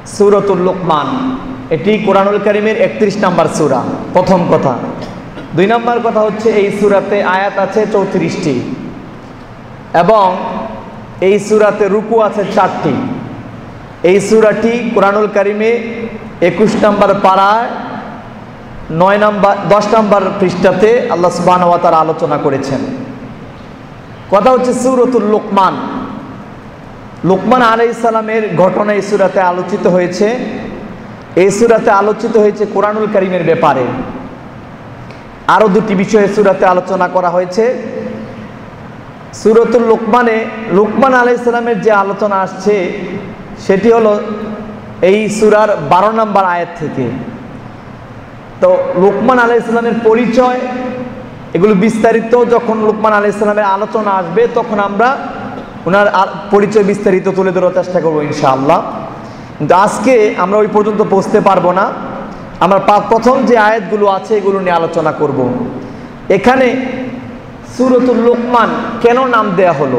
সূরাতুল লুকমান, এটি কোরআনুল কারীমের 31 নম্বর সূরা। প্রথম কথা। 2 নম্বর কথা হচ্ছে এই সূরাতে আয়াত আছে 34টি এবং এই সূরাতে রুকু আছে 4টি। এই সূরাটি কোরআনুল কারীমে 21 নম্বর পারায় 10 নম্বর পৃষ্ঠাতে আল্লাহ সুবহানাহু ওয়া তাআলা আলোচনা করেছেন। কথা হচ্ছে সূরাতুল লুকমান। লুকমান আলাইহিস সালামের ঘটনা এই সূরাতে আলোচিত হয়েছে। এই সূরাতে আলোচিত হয়েছে কোরআনুল কারীমের ব্যাপারে। আরও 2টি বিষয়ে সূরাতে আলোচনা করা হয়েছে। সূরাতুল লুকমানে লুকমান আলাইহিস সালামের যে আলোচনা আসছে সেটি হলো এই সূরার 12 নম্বর আয়াত থেকে। তো লুকমান আলাইহিস সালামের পরিচয় এগুলো বিস্তারিত যখন লুকমান আলাইহিস সালামের আলোচনা আসবে তখন আমরা ওনার পরিচয় বিস্তারিত তুলে ধরার চেষ্টা করবো ইনশাআল্লাহ। কিন্তু আজকে আমরা ওই পর্যন্ত পৌঁছতে পারবো না। আমরা প্রথম যে আয়াতগুলো আছে এগুলো নিয়ে আলোচনা করব। এখানে সূরাতুল লুকমান কেন নাম দেয়া হলো?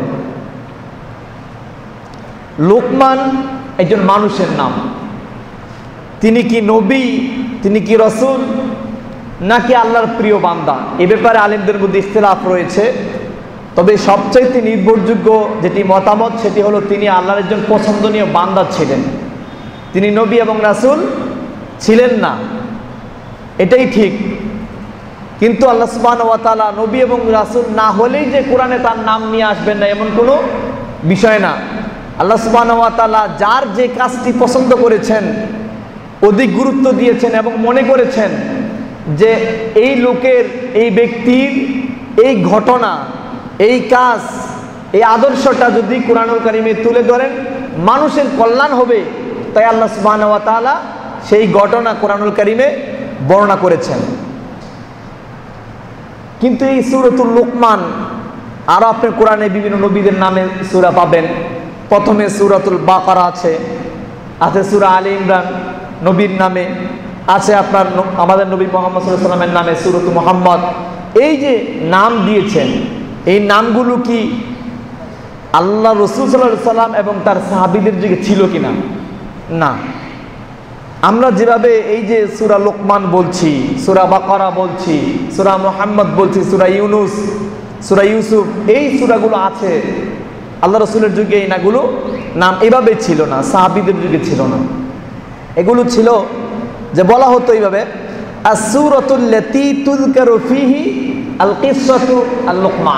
লুকমান একজন মানুষের নাম। তিনি কি নবী, তিনি কি রাসূল, নাকি আল্লাহর প্রিয় বান্দা? এ ব্যাপারে আলেমদের মধ্যে ইখতিলাফ রয়েছে। তবে সবচাইতে নির্ভরযোগ্য যেটি মতামত সেটি হলো তিনি আল্লাহর একজন পছন্দনীয় বান্দা ছিলেন। তিনি নবী এবং রাসূল ছিলেন না, এটাই ঠিক। কিন্তু আল্লাহ সুবহানাহু ওয়া তাআলা নবী এবং রাসূল না হলেই যে কোরআনে তার নাম নিয়ে আসবেন না এমন কোনো বিষয় না। আল্লাহ সুবহানাহু ওয়া তাআলা যার যে কাজটি পছন্দ করেছেন, অধিক গুরুত্ব দিয়েছেন এবং মনে করেছেন যে এই লোকের, এই ব্যক্তির এই ঘটনা, এই কাজ, এই আদর্শটা যদি কোরআনুল কারীমে তুলে ধরেন মানুষের কল্যাণ হবে, তাই আল্লাহ সুবহানাহু ওয়া তাআলা সেই ঘটনা কোরআনুল কারীমে বর্ণনা করেছেন। কিন্তু এই সূরাতুল লুকমান, আরও আপনি কোরআনে বিভিন্ন নবীদের নামে সূরা পাবেন। প্রথমে সূরাতুল বাকারা আছে সূরা আলে ইমরান নবীর নামে আছে, আপনার আমাদের নবী মুহাম্মদ সাল্লাল্লাহু আলাইহি ওয়াসাল্লামের নামে সূরাতুল মুহাম্মদ। এই যে নাম দিয়েছেন, এই নামগুলো কি আল্লাহ রাসূল সাল্লাল্লাহু আলাইহি ওয়াসাল্লাম এবং তার সাহাবীদের যুগে ছিল কিনা? না। আমরা যেভাবে এই যে সূরা লুকমান বলছি, সূরা বাকারা বলছি, সূরা মুহাম্মদ বলছি, সূরা ইউনুস, সূরা ইউসুফ, এই সূরাগুলো আছে, আল্লাহ রাসূলের যুগে এই নাম এভাবে ছিল না, সাহাবীদের যুগে ছিল না। এগুলো ছিল যে বলা হতো এইভাবে আস-সূরাতুল লাতী তুযকারু ফীহি আল-কিসসাতু আল-লুকমান,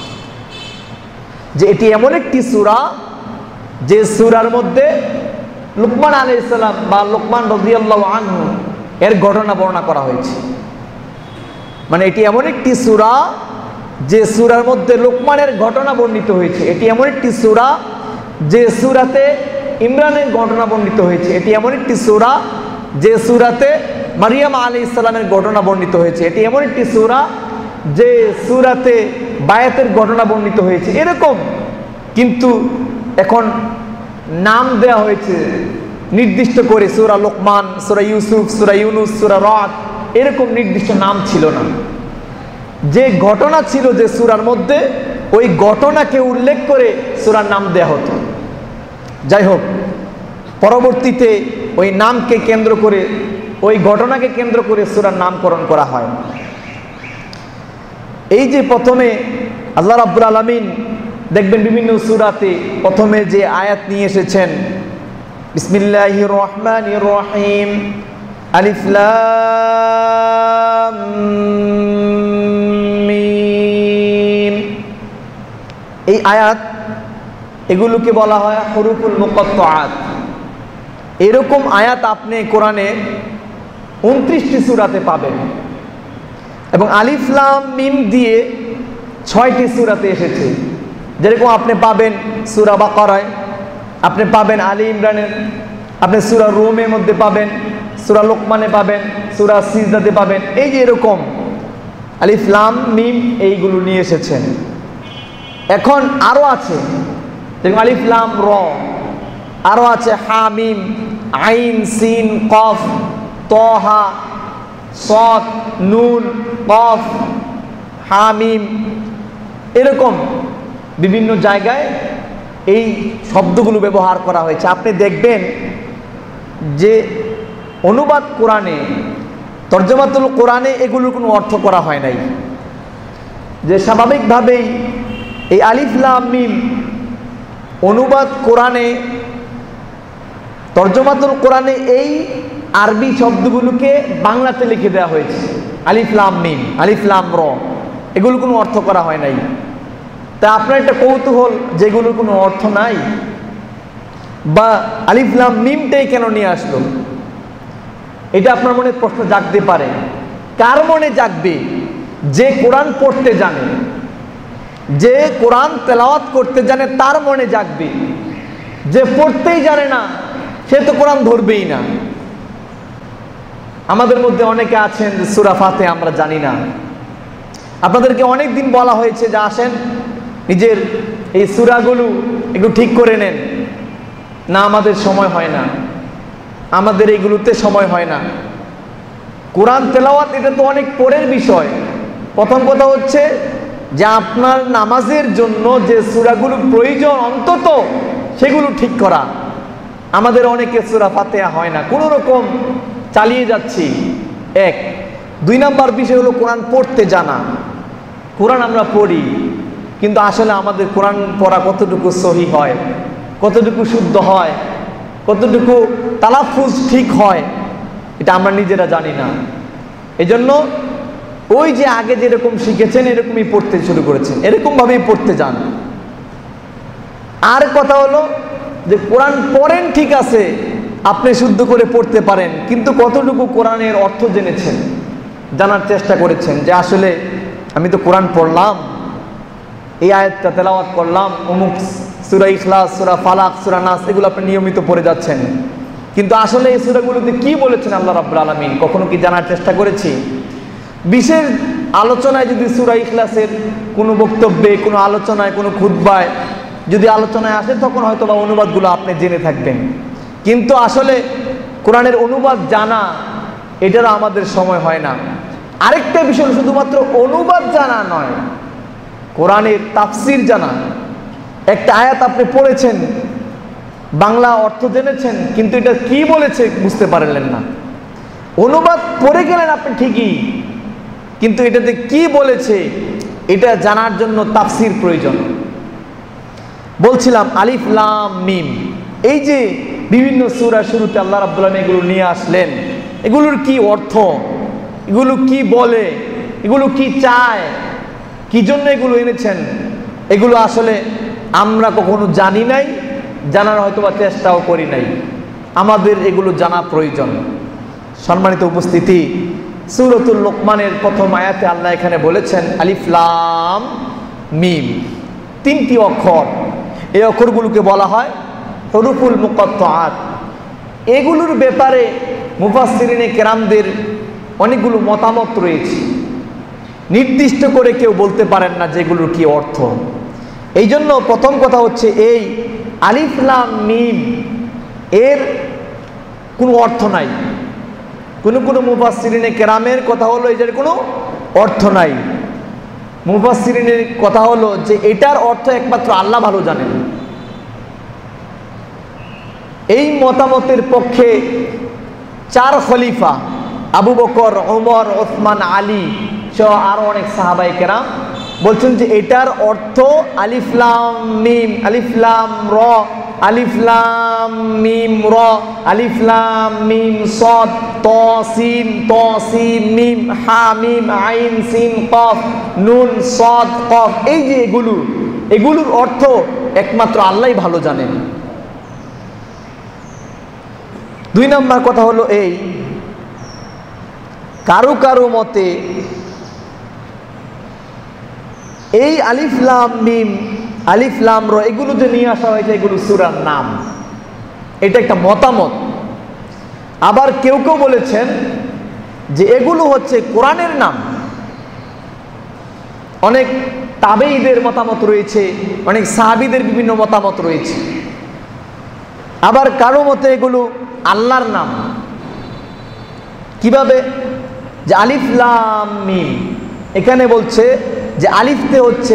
যে এটি এমন একটি সূরা যে সূরার মধ্যে লুকমান আলাইহিস সালাম বা লুকমান রাদিয়াল্লাহু আনহু এর ঘটনা বর্ণনা করা হয়েছে। মানে এটি এমন একটি সূরা যে সূরার মধ্যে লুকমানের ঘটনা বর্ণিত হয়েছে। এটি এমন একটি সূরা যে সূরাতে ইমরানের ঘটনা বর্ণিত হয়েছে। এটি এমন একটি সূরা যে সূরাতে মারিয়াম আলাইহিস সালামের ঘটনা বর্ণিত হয়েছে। এটি এমন একটি সূরা যে সূরাতে বায়াতের ঘটনা বর্ণিত হয়েছে। এরকম কিন্তু এখন নাম দেয়া হয়েছে নির্দিষ্ট করে, সূরা লুকমান, সূরা ইউসুফ, সূরা ইউনুস, সূরা রাদ, এরকম নির্দিষ্ট নাম ছিল না। যে ঘটনা ছিল যে সূরার মধ্যে, ওই ঘটনাকে উল্লেখ করে সূরার নাম দেয়া হতো। যাই হোক, পরবর্তীতে ওই নামকে কেন্দ্র করে, ওই ঘটনাকে কেন্দ্র করে সূরার নামকরণ করা হয়। এই যে প্রথমে আল্লাহ রাব্বুল আলামিন দেখবেন বিভিন্ন সূরাতে প্রথমে যে আয়াত নিয়ে এসেছেন, বিসমিল্লাহির রহমানির রহিম, আলিফ লাম মিম, এই আয়াত এগুলোকে বলা হয় হুরুফুল মুকাত্তাআত। এরকম আয়াত আপনি কোরআনে 29টি সূরাতে পাবেন এবং আলিফ লাম মিম দিয়ে 6টি সূরাতে এসেছে। যেরকম আপনি পাবেন সূরা বাকারায়, আপনি পাবেন আলী ইমরানের, আপনি সূরা রুমের মধ্যে পাবেন, সূরা লুকমানে পাবেন, সূরা সিজদাতে পাবেন। এই যে এরকম আলিফ লাম মিম এইগুলো নিয়ে এসেছেন। এখন আরও আছে, যেমন আলিফ লাম র, আরও আছে হা মিম, আইন সিন কফ, তহা, সদ, নুন, কফ, হা মিম, এরকম বিভিন্ন জায়গায় এই শব্দগুলো ব্যবহার করা হয়েছে। আপনি দেখবেন যে অনুবাদ কোরআনে, তরজমাতুল কোরআনে এগুলোর কোনো অর্থ করা হয় নাই। যে স্বাভাবিকভাবেই এই আলিফ লাম মিম অনুবাদ কোরআনে, তরজমাতুল কোরআনে এই আরবি শব্দগুলোকে বাংলাতে লিখে দেওয়া হয়েছে, আলিফ লাম মিম, আলিফ লাম র, এগুলো কোনো অর্থ করা হয় নাই। তা আপনার একটা কৌতূহল, যেগুলোর কোনো অর্থ নাই, বা আলিফ লাম মিমটাই কেন নিয়ে আসলো, এটা আপনার মনে প্রশ্ন জাগতে পারে। কার মনে জাগবে? যে কোরআন পড়তে জানে, যে কোরআন তেলাওয়াত করতে জানে, তার মনে জাগবে। যে পড়তেই জানে না, সে তো কোরআন ধরবেই না। আমাদের মধ্যে অনেকে আছেন সূরা ফাতিহা আমরা জানি না। আপনাদেরকে অনেক দিন বলা হয়েছে যে আসেন নিজের এই সূরাগুলো একটু ঠিক করে নেন। না, আমাদের সময় হয় না, আমাদের এইগুলোতে সময় হয় না। কোরআন তেলাওয়াত এটা তো অনেক পরের বিষয়। প্রথম কথা হচ্ছে যে আপনার নামাজের জন্য যে সূরাগুলো প্রয়োজন অন্তত সেগুলো ঠিক করা। আমাদের অনেকে সূরা ফাতিহা হয় না, কোনো রকম চালিয়ে যাচ্ছি। এক। 2 নাম্বার বিষয় হলো কোরআন পড়তে জানা। কোরআন আমরা পড়ি, কিন্তু আসলে আমাদের কোরআন পড়া কতটুকু সহি হয়, কতটুকু শুদ্ধ হয়, কতটুকু তালাফুজ ঠিক হয়, এটা আমরা নিজেরা জানি না। এজন্য ওই যে আগে যেরকম শিখেছেন এরকমই পড়তে শুরু করেছেন, এরকমভাবেই পড়তে যান। আর কথা হলো যে কোরআন পড়েন ঠিক আছে, আপনি শুদ্ধ করে পড়তে পারেন, কিন্তু কতটুকু কোরআনের অর্থ জেনেছেন, জানার চেষ্টা করেছেন যে আসলে আমি তো কোরআন পড়লাম, এই আয়াতটা তেলাওয়াত করলাম, অমুক সূরা ইখলাস, সূরা ফালাক, সূরা নাস, এগুলো আপনি নিয়মিত পড়ে যাচ্ছেন, কিন্তু আসলে এই সূরাগুলোতে কি বলেছেন আল্লাহ রাব্বুল আলামিন কখনো কি জানার চেষ্টা করেছি? বিশেষ আলোচনায় যদি সূরা ইখলাসের কোনো বক্তব্যে, কোনো আলোচনায়, কোনো খুতবায় যদি আলোচনায় আসে, তখন হয়তো বা অনুবাদগুলো আপনি জেনে থাকবেন। কিন্তু আসলে কোরআনের অনুবাদ জানা, এটারও আমাদের সময় হয় না। আরেকটা বিষয় শুধুমাত্র অনুবাদ জানা নয়, কোরআনের তাফসির জানা। একটা আয়াত আপনি পড়েছেন, বাংলা অর্থ জেনেছেন, কিন্তু এটা কি বলেছে বুঝতে পারলেন না। অনুবাদ পড়ে গেলেন আপনি ঠিকই, কিন্তু এটাতে কি বলেছে এটা জানার জন্য তাফসির প্রয়োজন। বলছিলাম আলিফ লাম মিম, এই যে বিভিন্ন সূরা শুরুতে আল্লাহ রাব্বুল আলামিন এগুলো নিয়ে আসলেন, এগুলোর কি অর্থ, এগুলো কি বলে, এগুলো কি চায়, কি জন্য এগুলো এনেছেন, এগুলো আসলে আমরা কখনো জানি নাই, জানার হয়তো বা চেষ্টাও করি নাই। আমাদের এগুলো জানা প্রয়োজন। সম্মানিত উপস্থিতি, সূরাতুল লোকমানের প্রথম আয়াতে আল্লাহ এখানে বলেছেন আলিফ লাম মিম, 3টি অক্ষর। এই অক্ষরগুলোকে বলা হয় হুরুফুল মুকাত্তাআত। এগুলোর ব্যাপারে মুফাসসিরিনে কেরামদের অনেকগুলো মতামত রয়েছে। নির্দিষ্ট করে কেউ বলতে পারেন না যেগুলোর কি অর্থ। এই জন্য প্রথম কথা হচ্ছে এই আলিফ লাম মিম এর কোনো অর্থ নাই। কোনো মুফাসসিরিনে কেরামের কথা হলো এটার কোনো অর্থ নাই। মুফাসসিরিনের কথা হলো যে এটার অর্থ একমাত্র আল্লাহ ভালো জানেন। এই মতামতের পক্ষে 4 খলিফা আবু বকর, ওমর, ওসমান, আলী সহ আরো অনেক সাহাবায়ে কেরাম বলছেন যে এটার অর্থ আলিফ লাম মিম, আলিফ লাম র, আলিফ লাম মিম র, আলিফ লাম মিম সাদ, ত সিন মিম, হা মিম আইন সিন কফ, নুন সাদ কফ। এই যে এগুলোর অর্থ একমাত্র আল্লাহই ভালো জানেন। 2 নম্বর কথা হলো এই, কারো মতে এই আলিফ লাম মিম, আলিফ লাম র এগুলো যে নিয়ে আসা হয়েছে এগুলো সূরার নাম, এটা একটা মতামত। আবার কেউ বলেছেন যে এগুলো হচ্ছে কোরআনের নাম। অনেক তাবেঈদের মতামত রয়েছে, অনেক সাহাবীদের বিভিন্ন মতামত রয়েছে। আবার কারো মতে এগুলো আল্লাহর নাম। কিভাবে? যে আলিফ লাম মিম, এখানে বলছে যে আলিফতে হচ্ছে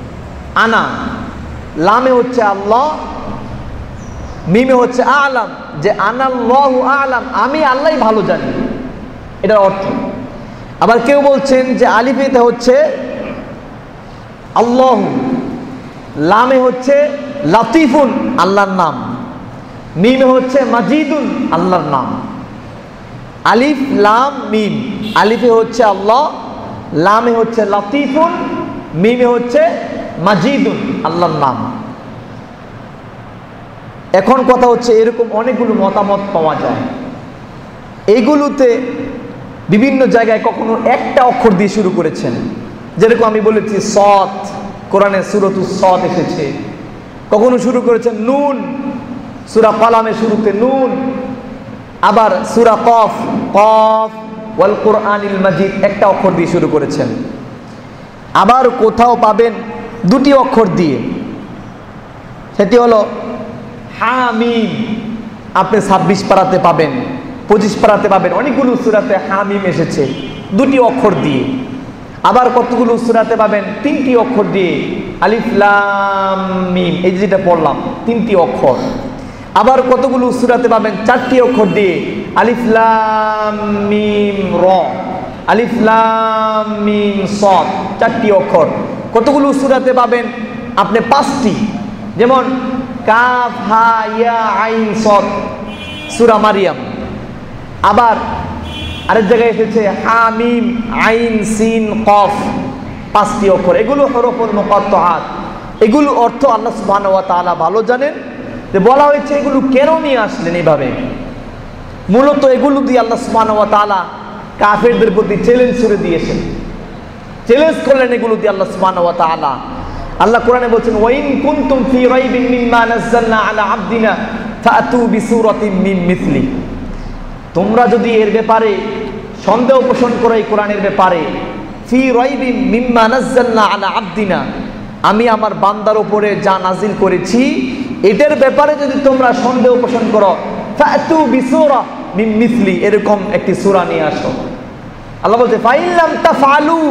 আনা, লামে হচ্ছে আল্লাহ, মিমে হচ্ছে আলাম, যে আনাল্লাহু আ'লাম, আমি আল্লাহই ভালো জানি, এটার অর্থ। আবার কেউ বলছেন যে আলিফেতে হচ্ছে আল্লাহু, লামে হচ্ছে লাতিফুন আল্লাহর নাম, মিমে হচ্ছে মাজিদুন আল্লাহর নাম। আলিফ লাম মিম, আলিফে হচ্ছে আল্লাহ, লামে হচ্ছে লাতিফুন, মিমে হচ্ছে মাজিদুন আল্লাহর নাম। এখন কথা হচ্ছে এরকম অনেকগুলো মতামত পাওয়া যায়, এইগুলোতে বিভিন্ন জায়গায় কখনো একটা অক্ষর দিয়ে শুরু করেছেন, যেরকম আমি বলেছি সদ, কোরআনে সূরাতুস সদ এসেছে। কখনো শুরু করেছেন নুন, সূরা কালামের শুরুতে নুন। আবার সূরা কফ, কফ ওয়াল কুরআনিল মাজিদ একটা অক্ষর দিয়ে শুরু করেছেন। আবার কোথাও পাবেন দুটি অক্ষর দিয়ে, সেটি হলো হামিম। আপনি 26 পারাতে পাবেন, 25 পারাতে পাবেন, অনেকগুলো সূরাতে হামিম এসেছে দুটি অক্ষর দিয়ে। আবার কতগুলো সূরাতে পাবেন 3টি অক্ষর দিয়ে, আলিফ লাম মিম, এই যেটা পড়লাম 3টি অক্ষর। আবার কতগুলো সূরাতে পাবেন 4টি অক্ষর দিয়ে, আলিফ লাম মিম র, আলিফ লাম মিম সদ, 4টি অক্ষর। কতগুলো সূরাতে পাবেন আপনি 5টি, যেমন কাফ হা ইয়া আইন সদ, সূরা মারিয়াম। আবার আরেক জায়গায় এসেছে হামিম আইন সিন কফ, 5টি অক্ষর। এগুলো হরফুল মুকাত্তাআত, এগুলো অর্থ আল্লাহ সুবহানাহু ওয়া তাআলা ভালো জানেন। যে বলা হয়েছে এগুলো কেন নিয়ে আসলেন এইভাবে, মূলত এগুলো দিয়ে আল্লাহ সুবহানাহু ওয়া তাআলা কাফেরদের প্রতি চ্যালেঞ্জ ছুড়ে দিয়েছেন, চ্যালেঞ্জ করলেন এগুলো দিয়ে আল্লাহ সুবহানাহু ওয়া তাআলা। আল্লাহ কোরআনে বলছেন ওয়াইন কুনতুম ফি রাইবিন মিম্মা নাযালনা আলা আবদিনা ফাতু বিসূরাতিন মিন মিসলি, তোমরা যদি এর ব্যাপারে সন্দেহ পোষণ করো এই কোরআনের ব্যাপারে, ফি রাইবিন মিম্মা নাযালনা আলা আবদিনা, আমি আমার বান্দার উপরে যা নাজিল করেছি এটার ব্যাপারে যদি তোমরা সন্দেহ পোষণ করো, ফাতু বিসূরা মিন মিসলি, এরকম একটি সূরা নিয়ে আসো। আল্লাহ বলছে ফাইল্লাম তাফআলু,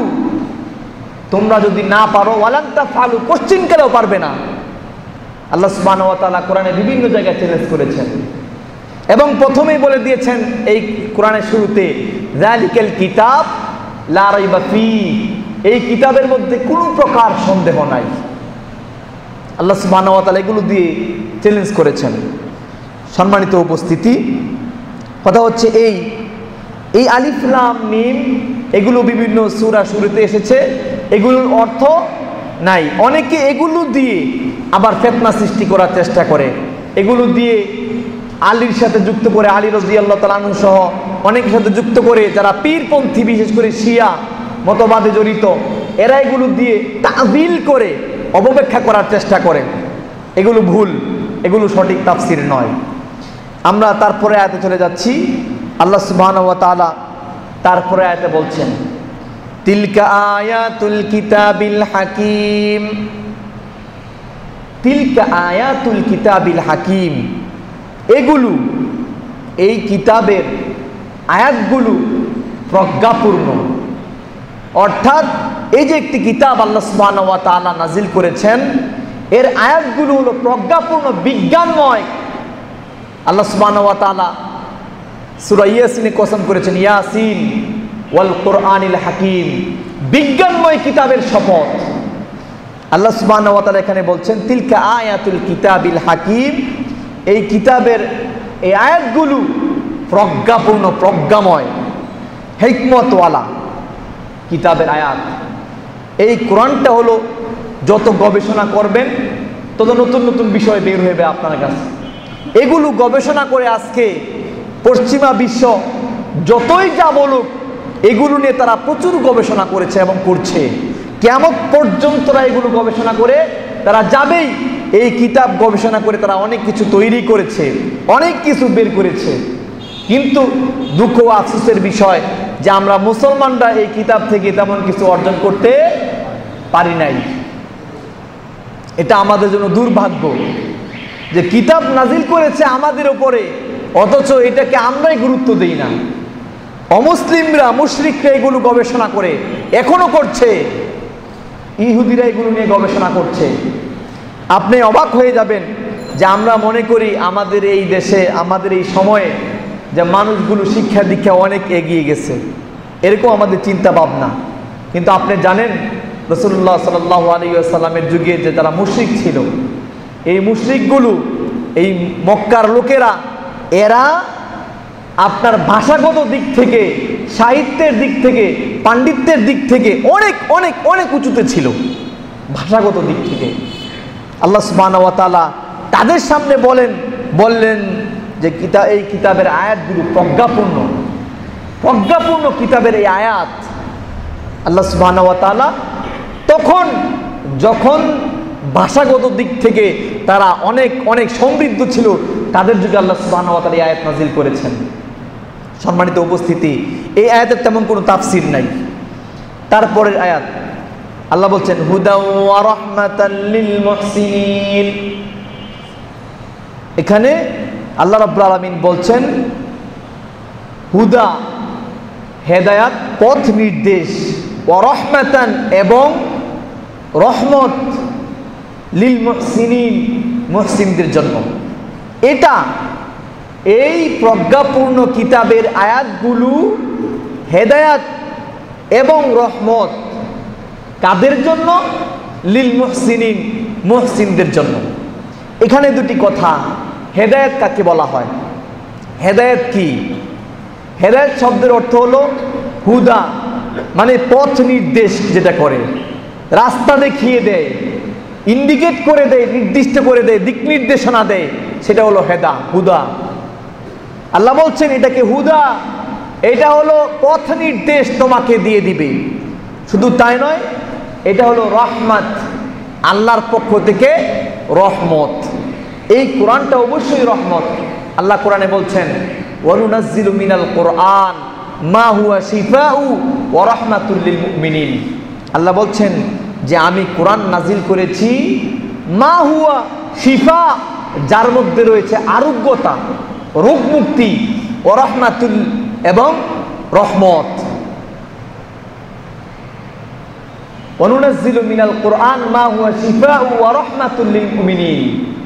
তোমরা যদি না পারো, ওয়ালান তাফআলু, কোশ্চিনকালেও পারবে না। আল্লাহ সুবহানাহু ওয়া তাআলা কোরআনে বিভিন্ন জায়গায় চ্যালেঞ্জ করেছেন এবং প্রথমেই বলে দিয়েছেন এই কোরআনের শুরুতে, যালিকাল কিতাব লা রাইবা ফি, এই কিতাবের মধ্যে কোনো প্রকার সন্দেহ নাই। আল্লাহ সুবহানাহু ওয়া তাআলা এগুলো দিয়ে চ্যালেঞ্জ করেছেন। সম্মানিত উপস্থিতি, কথা হচ্ছে এই আলিফ লাম মিম এগুলো বিভিন্ন সূরা শুরুতে এসেছে, এগুলোর অর্থ নাই। অনেকে এগুলো দিয়ে আবার ফিতনা সৃষ্টি করার চেষ্টা করে, এগুলো দিয়ে আলীর সাথে যুক্ত করে, আলী রাদিয়াল্লাহু তাআলা আনহু সহ অনেকের সাথে যুক্ত করে, যারা পীরপন্থী বিশেষ করে শিয়া মতবাদে জড়িত, এরা এগুলো দিয়ে তাবিল করে অপব্যাখ্যা করার চেষ্টা করে। এগুলো ভুল, এগুলো সঠিক তাফসীর নয়। আমরা তারপরে আয়াতে চলে যাচ্ছি। আল্লাহ সুবহানাহু ওয়া তাআলা তারপরে আয়াতে বলছেন তিলকা আয়াতুল কিতাবিল হাকিম, তিলকা আয়াতুল কিতাবিল হাকিম, এগুলো এই কিতাবের আয়াতগুলো প্রজ্ঞাপূর্ণ। অর্থাৎ এই যে একটি কিতাব আল্লাহ সুবহানাহু ওয়া তাআলা নাজিল করেছেন, এর আয়াতগুলো হলো প্রজ্ঞাপূর্ণ, বিজ্ঞানময়। আল্লাহ সুবহানাহু ওয়া তাআলা সূরা ইয়াসিনে কসম করেছেন, ইয়াসিন ওয়াল কুরআনিল হাকিম, বিজ্ঞানময় কিতাবের শপথ। আল্লাহ সুবহানাহু ওয়া তাআলা এখানে বলছেন তিলকা আয়াতুল কিতাবিল হাকিম, এই কিতাবের এই আয়াতগুলো প্রজ্ঞাপূর্ণ, প্রজ্ঞাময়, হিকমতওয়ালা কিতাবের আয়াত। এই কোরআনটা হলো যত গবেষণা করবেন তত নতুন নতুন বিষয় বের হবে আপনার কাছে। এগুলো গবেষণা করে আজকে পশ্চিমা বিশ্ব যতই যা বলুক, এগুলো নিয়ে তারা প্রচুর গবেষণা করেছে এবং করছে। কিয়ামত পর্যন্ত তারা এগুলো গবেষণা করে তারা যাবেই। এই কিতাব গবেষণা করে তারা অনেক কিছু তৈরি করেছে, অনেক কিছু বের করেছে। কিন্তু দুঃখ ও আফসোসের বিষয় যে আমরা মুসলমানরা এই কিতাব থেকে তেমন কিছু অর্জন করতে পারি নাই। এটা আমাদের জন্য দুর্ভাগ্য যে কিতাব নাজিল করেছে আমাদের উপরে, অথচ এটাকে আমরাই গুরুত্ব দেই না। অমুসলিমরা, মুশরিকরা এগুলো গবেষণা করে এখনো করছে, ইহুদিরা এগুলো নিয়ে গবেষণা করছে। আপনি অবাক হয়ে যাবেন যে আমরা মনে করি আমাদের এই দেশে, আমাদের এই সময়ে যে মানুষগুলো শিক্ষা দীক্ষা অনেক এগিয়ে গেছে, এরকম আমাদের চিন্তা ভাবনা। কিন্তু আপনি জানেন রাসূলুল্লাহ সাল্লাল্লাহু আলাইহি ওয়াসাল্লামের যুগে যে যারা মুশরিক ছিল, এই মুশরিকগুলো, এই মক্কার লোকেরা, এরা আপনার ভাষাগত দিক থেকে, সাহিত্যের দিক থেকে, পাণ্ডিত্যের দিক থেকে অনেক অনেক অনেক উঁচুতে ছিল। ভাষাগত দিক থেকে আল্লাহ সুবহানাহু ওয়া তাআলা তাদের সামনে বললেন যে এই কিতাবের আয়াতগুলো প্রজ্ঞাপূর্ণ কিতাবের এই আয়াত। আল্লাহ সুবহানাহু ওয়া তাআলা তখন যখন ভাষাগত দিক থেকে তারা অনেক অনেক সমৃদ্ধ ছিল, তাদের যুগে আল্লাহ সুবহানাহু ওয়া তাআলা এই আয়াত নাযিল করেছেন। সম্মানিত উপস্থিতি, এই আয়াতের তেমন কোনো তাফসীর নাই। তারপরের আয়াত আল্লাহ বলছেন হুদাও ওয়া রাহমাতাল লিল মুহসিনিন। এখানে আল্লাহ রাব্বুল আলামিন বলছেন হুদা, হেদায়াত, পথ নির্দেশ, ওয়া রাহমাতান, এবং রহমত, লিল মুহসিনিন, মুহসিনদের জন্য। এটা এই প্রজ্ঞাপূর্ণ কিতাবের আয়াতগুলো হেদায়াত এবং রহমত কাদের জন্য? লিল মুহসিনিন, মুহসিনদের জন্য। এখানে দুটি কথা। হেদায়েত কাকে বলা হয়? হেদায়েত কি? হেদায়েত শব্দের অর্থ হলো হুদা, মানে পথ নির্দেশ, যেটা করে রাস্তা দেখিয়ে দেয়, ইন্ডিকেট করে দেয়, নির্দিষ্ট করে দেয়, দিক নির্দেশনা দেয়, সেটা হলো হুদা। আল্লাহ বলছেন এটাকে হুদা, এটা হলো পথ নির্দেশ তোমাকে দিয়ে দিবে। শুধু তাই নয়, এটা হলো রহমত, আল্লাহর পক্ষ থেকে রহমত। এই কোরআনটা অবশ্যই রহমত। আল্লাহ কোরআনে বলছেন ওয়ানুনাজ্জিলু মিনাল কোরআন মা হুয়া শিফাউ ওয়া রাহমাতুল লিল মুমিনিন। আল্লাহ বলছেন যে আমি কোরআন নাজিল করেছি মা হুয়া শিফা, যার মধ্যে রয়েছে আরোগ্যতা, রোগ মুক্তি, ওয়া রাহমাতুল, এবং রহমত। ওয়ানুনাজ্জিলু মিনাল কোরআন মা হুয়া শিফাউ ওয়া রাহমাতুল লিল মুমিনিন।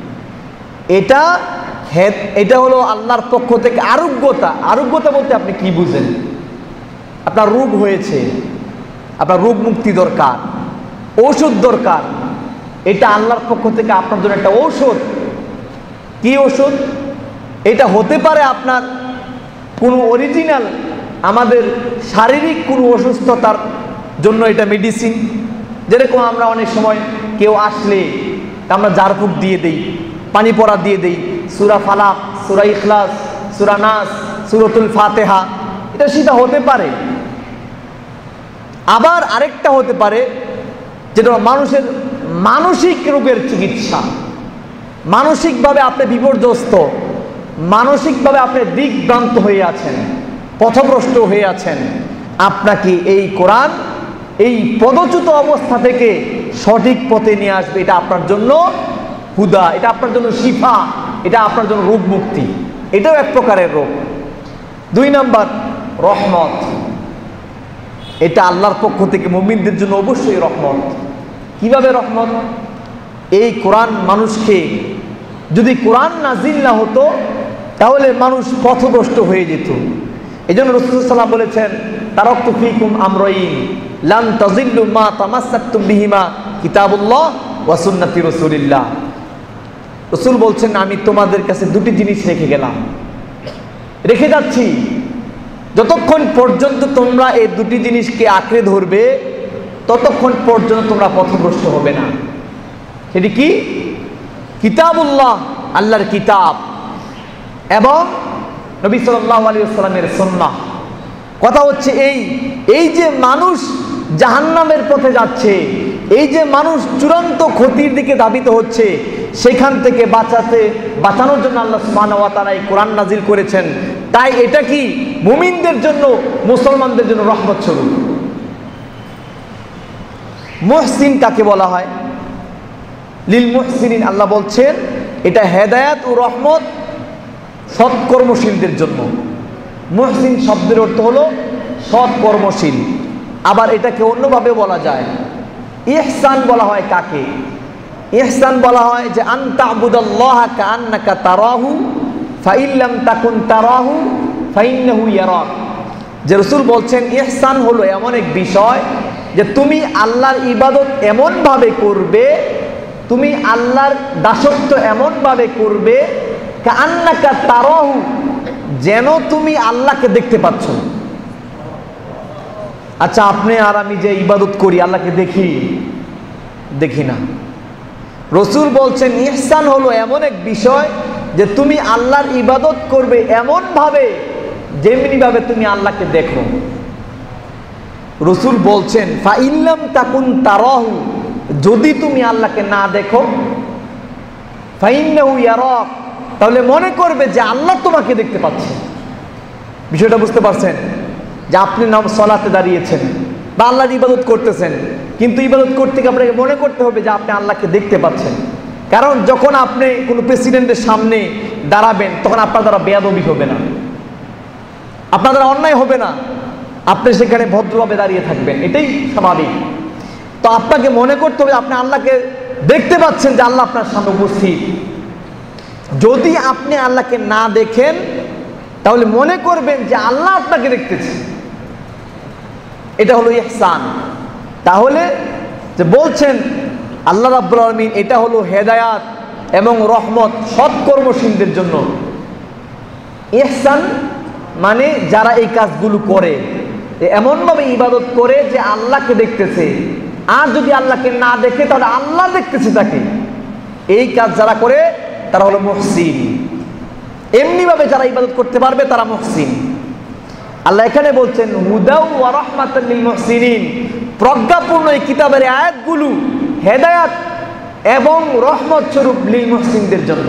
এটা হলো আল্লাহর পক্ষ থেকে আরোগ্যতা। আরোগ্যতা বলতে আপনি কি বুঝেন? আপনার রোগ হয়েছে, আপনার রোগ মুক্তি দরকার, ঔষধ দরকার, এটা আল্লাহর পক্ষ থেকে আপনার জন্য একটা ঔষধ। কি ঔষধ? এটা হতে পারে আপনার কোনো অরিজিনাল, আমাদের শারীরিক কোনো অসুস্থতার জন্য এটা মেডিসিন। যেরকম আমরা অনেক সময় কেউ আসলে আমরা ঝাড়ফুঁক দিয়ে দেই, পানি পড়া দিয়ে দেই, সূরা ফালাক, সূরা ইখলাস, সূরা নাস, সূরাতুল ফাতিহা, এটা সেটা হতে পারে। আবার আরেকটা হতে পারে যেটা মানুষের মানসিক রোগের চিকিৎসা। মানসিকভাবে আপনি বিপর্যস্ত, মানসিকভাবে আপনি দিকভ্রান্ত হয়ে আছেন, পথভ্রষ্ট হয়ে আছেন, আপনাকে এই কোরআন এই পদচ্যুত অবস্থা থেকে সঠিক পথে নিয়ে আসবে। এটা আপনার জন্য হুদা, এটা আপনার জন্য শিফা, এটা আপনার জন্য রোগ মুক্তি। এটাও এক প্রকারের রোগ। 2 নাম্বার রহমত। এটা আল্লাহর পক্ষ থেকে মুমিনদের জন্য অবশ্যই রহমত। কিভাবে রহমত? এই কোরআন মানুষকে, যদি কোরআন নাজিল না হতো তাহলে মানুষ পথভ্রষ্ট হয়ে যেত। এই জন্য রাসূল সাল্লাল্লাহু আলাইহি ওয়াসাল্লাম বলেছেন তারাকতু ফীকুম আমরাইন লান তাযিল্লু মা তামাসসাকতুম বিহিমা কিতাবুল্লাহ ওয়া সুন্নাতি রাসূলিল্লাহ। রাসূল বলছেন আমি তোমাদের কাছে 2টি জিনিস রেখে যাচ্ছি, যতক্ষণ পর্যন্ত তোমরা এই 2টি জিনিসকে আঁকড়ে ধরবে ততক্ষণ পর্যন্ত তোমরা পথভ্রষ্ট হবে না। সেটি কি? কিতাবুল্লাহ, আল্লাহর কিতাব, এবং নবী সাল্লাল্লাহু আলাইহি ওয়াসাল্লামের সুন্নাহ। কথা হচ্ছে এই যে মানুষ জাহান্নামের পথে যাচ্ছে, এই যে মানুষ চূড়ান্ত ক্ষতির দিকে ধাবিত হচ্ছে, সেখান থেকে বাঁচানোর জন্য আল্লাহ সুবহানাহু ওয়া তাআলা এই কোরআন নাজিল করেছেন। তাই এটা কি মুমিনদের জন্য, মুসলমানদের জন্য রহমত স্বরূপ। মুহসিন কাকে বলা হয়? লিল মুহসিনিন। আল্লাহ বলছেন এটা হেদায়াত ও রহমত সৎকর্মশীলদের জন্য। মুহসিন শব্দের অর্থ হলো ইহসান বলা হয় যে আনতা আবুদাল্লাহা কাআন্নাকা তারাহু ফাইন লাম তাকুন তারাহু ফাইন্নাহু ইয়ারাক। যে রাসূল বলছেন ইহসান হলো এমন এক বিষয় যে তুমি আল্লাহর ইবাদত এমন ভাবে করবে, তুমি আল্লাহর দাসত্ব এমন ভাবে করবে কাআন্নাকা তারাহু, যেন তুমি আল্লাহকে দেখতে পাচ্ছ। আচ্ছা, আপনি আর আমি যে ইবাদত করি আল্লাহকে দেখি না। রাসূল বলছেন ইহসান হলো এমন এক বিষয় যে তুমি আল্লাহর ইবাদত করবে এমন ভাবে যেমনি ভাবে তুমি আল্লাহকে দেখো। রাসূল বলছেন ফাইন লাম তাকুন তারাহু, যদি তুমি আল্লাহকে না দেখো, ফাইন্নাহু ইয়ারাক, তাহলে মনে করবে যে আল্লাহ তোমাকে দেখতে পাচ্ছে। বিষয়টা বুঝতে পারছেন? যে আপনি সালাতে দাঁড়িয়েছেন বা আল্লাহর ইবাদত করতেছেন, কিন্তু ইবাদত করতে গিয়ে আপনাকে মনে করতে হবে যে আপনি আল্লাহকে দেখতে পাচ্ছেন। কারণ যখন আপনি কোনো প্রেসিডেন্টের সামনে দাঁড়াবেন তখন আপনার দ্বারা বেয়াদবি হবে না, আপনার দ্বারা অন্যায় হবে না, আপনি সেখানে ভদ্রভাবে দাঁড়িয়ে থাকবেন, এটাই স্বাভাবিক। তো আপনাকে মনে করতে হবে আপনি আল্লাহকে দেখতে পাচ্ছেন, যে আল্লাহ আপনার সামনে উপস্থিত। যদি আপনি আল্লাহকে না দেখেন তাহলে মনে করবেন যে আল্লাহ আপনাকে দেখতেছে। এটা হলো ইহসান। তাহলে যে বলছেন আল্লাহ রাব্বুল আলামিন, এটা হলো হেদায়াত এবং রহমত সৎকর্মশীলদের জন্য। ইহসান মানে যারা এই কাজগুলো করে, এমনভাবে ইবাদত করে যে আল্লাহকে দেখতেছে, আর যদি আল্লাহকে না দেখে তাহলে আল্লাহ দেখতেছে তাকে। এই কাজ যারা করে তারা হলো মুহসিন। এমনিভাবে যারা ইবাদত করতে পারবে তারা মুহসিন। আল্লাহ এখানে বলছেন হুদাউ ওয়া রাহমাতাল লিল মুহসিনিন, প্রজ্ঞাপূর্ণ এই কিতাবের আয়াতগুলো হেদায়াত এবং রহমত স্বরূপ লিল মুহসিনদের জন্য।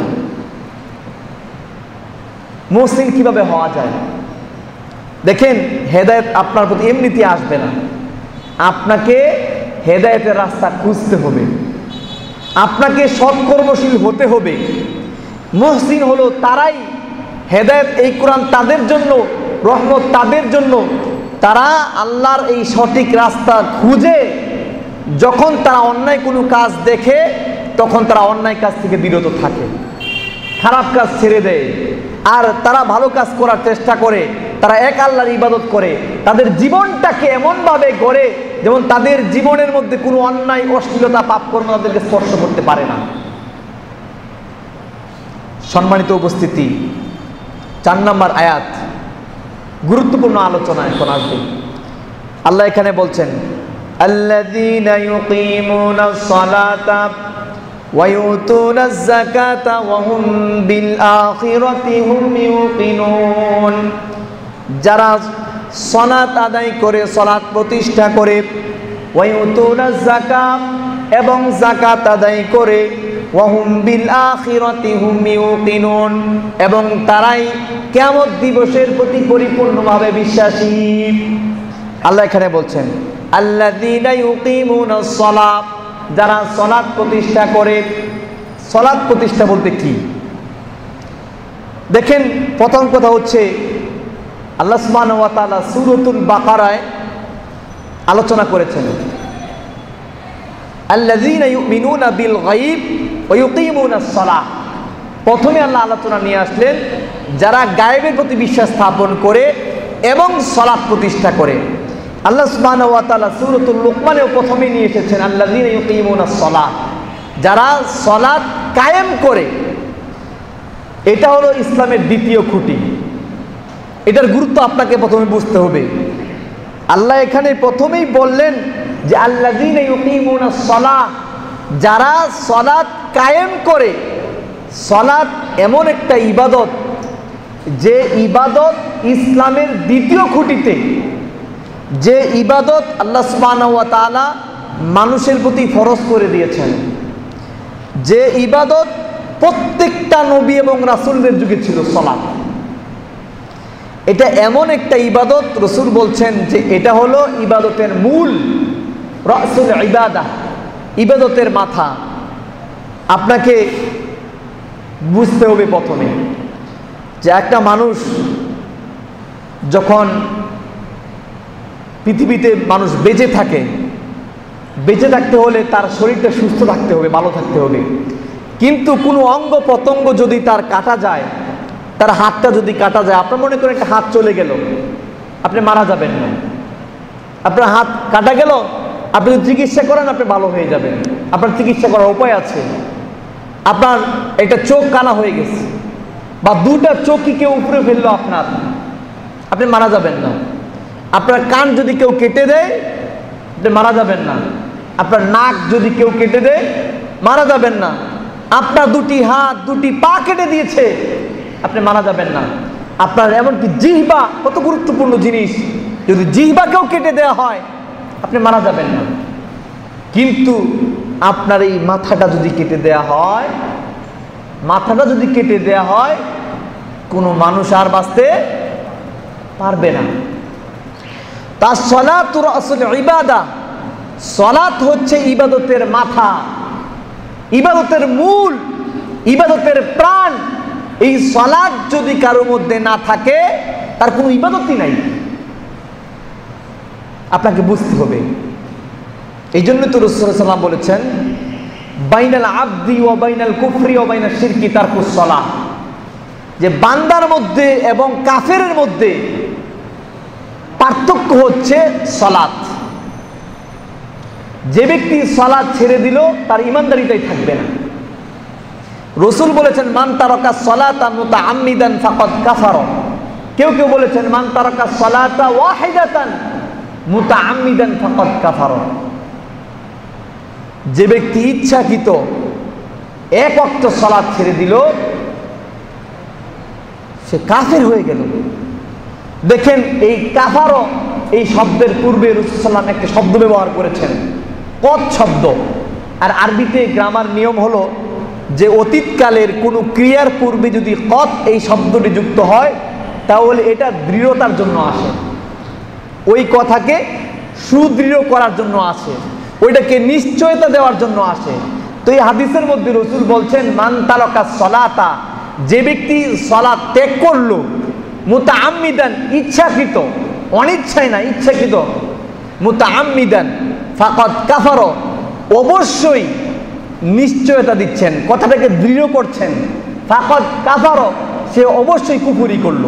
মুহসিন কিভাবে হওয়া যায়? দেখেন, হেদায়েত আপনার প্রতি এমনিতে আসবে না, আপনাকে হেদায়েতের রাস্তা খুঁজতে হবে, আপনাকে সৎকর্মশীল হতে হবে। মুহসিন হলো তারাই, হেদায়েত এই কোরআন তাদের জন্য, রহমত তাদের জন্য, তারা আল্লাহর এই সঠিক রাস্তা খুঁজে যখন তারা অন্যায় কোনো কাজ দেখে তখন তারা অন্যায় কাজ থেকে বিরত থাকে, খারাপ কাজ ছেড়ে দেয়, আর তারা ভালো কাজ করার চেষ্টা করে, তারা এক আল্লাহর ইবাদত করে, তাদের জীবনটাকে এমনভাবে গড়ে যেমন তাদের জীবনের মধ্যে কোনো অন্যায়, অশ্লীলতা, পাপকর্ম তাদেরকে স্পর্শ করতে পারে না। সম্মানিত উপস্থিতি, 4 নম্বর আয়াত, গুরুত্বপূর্ণ আলোচনা এখন আসবে। আল্লাহ এখানে বলছেন আল্লাযীনা ইউকিমুনাস সালাতা ওয়া ইউতুনাজ যাকাতা ওয়া হুম বিল আখিরাতি হুম ইউকিনুন, যারা সালাত আদায় করে, সালাত প্রতিষ্ঠা করে, ওয়া ইউতুনাজ যাকাত, এবং যাকাত আদায় করে, ওয়া হুম বিল আখিরাতি হুম ইউকিনুন, এবং তারাই কিয়ামত দিবসের প্রতি পরিপূর্ণভাবে বিশ্বাসী। আল্লাহ এখানে বলছেন আল্লাযীনা ইউকিমুনাস সালাত, যারা সালাত প্রতিষ্ঠা করে। সালাত প্রতিষ্ঠা বলতে কি? দেখেন, প্রথম কথা হচ্ছে আল্লাহ সুবহানাহু ওয়া তাআলা সূরাতুল বাকারায় আলোচনা করেছেন আল্লাযীনা ইউমিনুনা বিল গায়ব ওয়া ইউকিমুনাস সালাহ। প্রথমে আল্লাহ আলোচনা নিয়ে আসলেন যারা গায়েবের প্রতি বিশ্বাস স্থাপন করে এবং সালাত প্রতিষ্ঠা করে। আল্লাহ সুবহানাহু ওয়া তাআলা সূরাতুল লুকমানেও প্রথমেই নিয়ে এসেছেন আল্লাযীনা ইউকিমুনাস সালাহ, যারা সালাত কায়েম করে। এটা হলো ইসলামের দ্বিতীয় খুঁটি। এটার গুরুত্ব আপনাকে প্রথমে বুঝতে হবে। আল্লাহ এখানে প্রথমেই বললেন যে আল্লাযীনা ইউকিমুনাস সালাহ, যারা সালাত কায়েম করে। সালাত এমন একটা ইবাদত যে ইবাদত ইসলামের দ্বিতীয় খুঁটিতে, যে ইবাদত আল্লাহ সুবহানাহু ওয়া তাআলা মানুষের প্রতি ফরজ করে দিয়েছেন, যে ইবাদত প্রত্যেকটা নবী এবং রাসূলদের যুগে ছিল সালাত। এটা এমন একটা ইবাদত, রাসূল বলছেন যে এটা হলো ইবাদতের মূল, রাসুল ইবাদাহ, ইবাদতের মাথা। আপনাকে বুঝতে হবে প্রথমে যে একটা মানুষ যখন পৃথিবীতে মানুষ বেঁচে থাকে বেঁচে থাকতে হলে তার শরীরটা সুস্থ থাকতে হবে, ভালো থাকতে হবে। কিন্তু কোনো অঙ্গ প্রত্যঙ্গ যদি তার কাটা যায়, তার হাতটা যদি কাটা যায়, আপনার মনে করেন একটা হাত চলে গেল, আপনি মারা যাবেন না। আপনার হাত কাটা গেল, আপনি যদি চিকিৎসা করেন আপনি ভালো হয়ে যাবেন, আপনার চিকিৎসা করার উপায় আছে। আপনার একটা চোখ কানা হয়ে গেছে, বা দুটা চোখই কেউ উপরে ফেললো আপনার, আপনি মারা যাবেন না। আপনার কান যদি কেউ কেটে দেয়, আপনি মারা যাবেন না। আপনার নাক যদি কেউ কেটে দেয়, মারা যাবেন না। আপনার দুটি হাত দুটি পা কেটে দিয়েছে, আপনি মারা যাবেন না। আপনার এমনকি জিহ্বা, কত গুরুত্বপূর্ণ জিনিস, যদি জিহ্বাকেও কেটে দেওয়া হয় আপনি মারা যাবেন না। কিন্তু আপনার এই মাথাটা যদি কেটে দেয়া হয়, মাথাটা যদি কেটে দেয়া হয়, কোনো মানুষ আর বাঁচতে পারবে না। তার সলাত আসলে ইবাদা, সলাত হচ্ছে ইবাদতের মাথা, ইবাদতের মূল, ইবাদতের প্রাণ। এই সলাত যদি কারোর মধ্যে না থাকে, তার কোনো ইবাদতই নাই। আপনাকে বুঝতে হবে। এই জন্য তো রাসূল সাল্লাল্লাহু আলাইহি ওয়াসাল্লাম বলেছেন, বাইনাল আবদি ওয়া বাইনাল কুফরি ওয়া বাইনাশ শিরকি তারকুস সালাহ, যে বান্দার মধ্যে এবং কাফেরের মধ্যে পার্থক্য হচ্ছে সালাত। যে ব্যক্তি সালাত ছেড়ে দিল, তার ঈমানদারিতাই থাকবে না। রাসূল বলেছেন, মান তারাকা সালাতা মুতাআম্মিদান ফাকাদ কাফারা। কেউ কেউ বলেছেন, মান তারাকা সালাতা ওয়াহিদাতান মুতাআম্মিদান ফাকাদ কাফারা। যে ব্যক্তি ইচ্ছাকৃত এক ওয়াক্ত সালাত ছেড়ে দিল, সে কাফের হয়ে গেল। দেখেন, এই কাফারও, এই শব্দের পূর্বে রাসূল সাল্লাল্লাহু আলাইহি ওয়াসাল্লাম একটা শব্দ ব্যবহার করেছেন, কদ শব্দ। আর আরবিতে গ্রামার নিয়ম হলো যে অতীতকালের কোনো ক্রিয়ার পূর্বে যদি কদ এই শব্দটি যুক্ত হয়, তাহলে এটা দৃঢ়তার জন্য আসে, ওই কথাকে সুদৃঢ় করার জন্য আসে, ওইটাকে নিশ্চয়তা দেওয়ার জন্য আসে। তো এই হাদিসের মধ্যে রাসূল বলছেন, মান তারাকা সলাতা, যে ব্যক্তি সালাত ত্যাগ করলো, মুতাআম্মিদান, ইচ্ছাকৃত, অনিচ্ছায় না, ইচ্ছাকৃত, মুতাআম্মিদান ফাকাদ কাফারা, অবশ্যই নিশ্চয়তা দিচ্ছেন, কথাটাকে দৃঢ় করছেন, ফাকাদ কাফারা, সে অবশ্যই কুফরি করলো।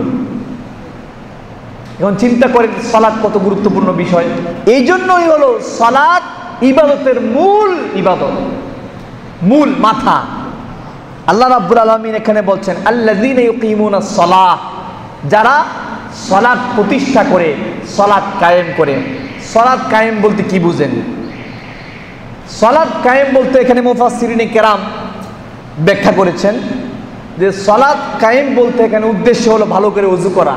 এখন চিন্তা করেন সালাত কত গুরুত্বপূর্ণ বিষয়। এই জন্যই হলো সালাত ইবাদতের মূল ইবাদত, মূল মাথা। আল্লাহ রাব্বুল আলামিন এখানে বলছেন, আল্লাযীনা ইউকিমুনাস সালাহ, যারা সালাত প্রতিষ্ঠা করে, সালাত কায়েম করে। সালাত কায়েম বলতে কি বুঝেন? সালাত কায়েম বলতে এখানে মুফাসসিরিনে কেরাম ব্যাখ্যা করেছেন যে সালাত কায়েম বলতে এখানে উদ্দেশ্য হলো ভালো করে ওযু করা।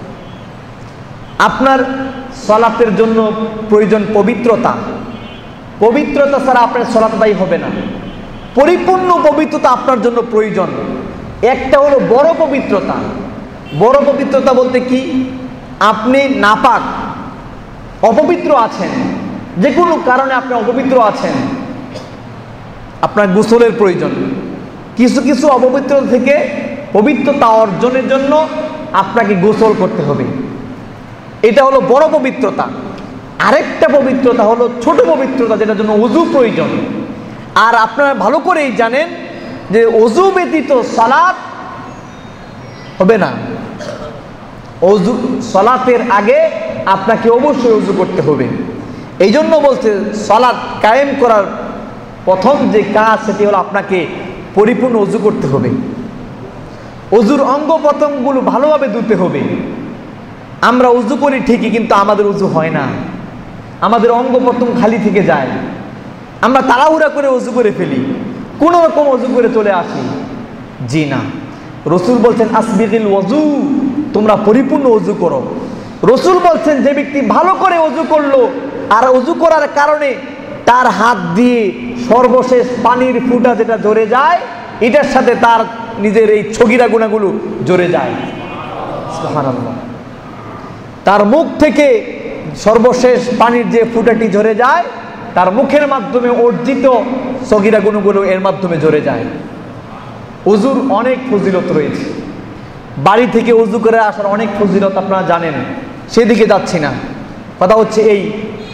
আপনার সালাতের জন্য প্রয়োজন পবিত্রতা, পবিত্রতা ছাড়া আপনার সালাত আদায় হবে না। পরিপূর্ণ পবিত্রতা আপনার জন্য প্রয়োজন। একটা হলো বড় পবিত্রতা। বড় পবিত্রতা বলতে কি? আপনি নাপাক, অপবিত্র আছেন, যে কোনো কারণে আপনি অপবিত্র আছেন, আপনার গোসলের প্রয়োজন। কিছু কিছু অপবিত্রতা থেকে পবিত্রতা অর্জনের জন্য আপনাকে গোসল করতে হবে, এটা হলো বড় পবিত্রতা। আরেকটা পবিত্রতা হলো ছোট পবিত্রতা, যেটার জন্য ওযু প্রয়োজন। আর আপনারা ভালো করেই জানেন যে ওযু ব্যতীত সালাত হবে না। ওযু, সালাতের আগে আপনাকে অবশ্যই ওযু করতে হবে। এই জন্য বলছে সালাত কায়েম করার প্রথম যে কাজ, সেটি হলো আপনাকে পরিপূর্ণ ওযু করতে হবে। ওযুর অঙ্গ প্রত্যঙ্গগুলো ভালোভাবে ধুতে হবে। আমরা ওযু করি ঠিকই, কিন্তু আমাদের ওযু হয় না, আমাদের অঙ্গ প্রত্যঙ্গ খালি থেকে যায়। আমরা তাড়াহুড়া করে ওযু করে ফেলি, কোনো রকম ওযু করে চলে আসি। জি না, রাসূল বলছেন আসবিগিল ওযু, তোমরা পরিপূর্ণ ওযু করো। রাসূল বলছেন যে ব্যক্তি ভালো করে ওযু করলো, আর ওযু করার কারণে তার হাত দিয়ে সর্বশেষ পানির ফুঁটা যেটা জড়ে যায়, এটার সাথে তার নিজের এই ছগিরা গুনাহগুলো জড়ে যায়। সুবহানাল্লাহ। তার মুখ থেকে সর্বশেষ পানির যে ফুঁটাটি ঝরে যায়, তার মুখের মাধ্যমে অর্জিত ছগিরা গুনাহগুলো এর মাধ্যমে ঝরে যায়। ওযুর অনেক ফজিলত রয়েছে, বাড়ি থেকে ওযু করে আসার অনেক ফজিলত আপনারা জানেন, সেদিকে যাচ্ছি না। কথা হচ্ছে এই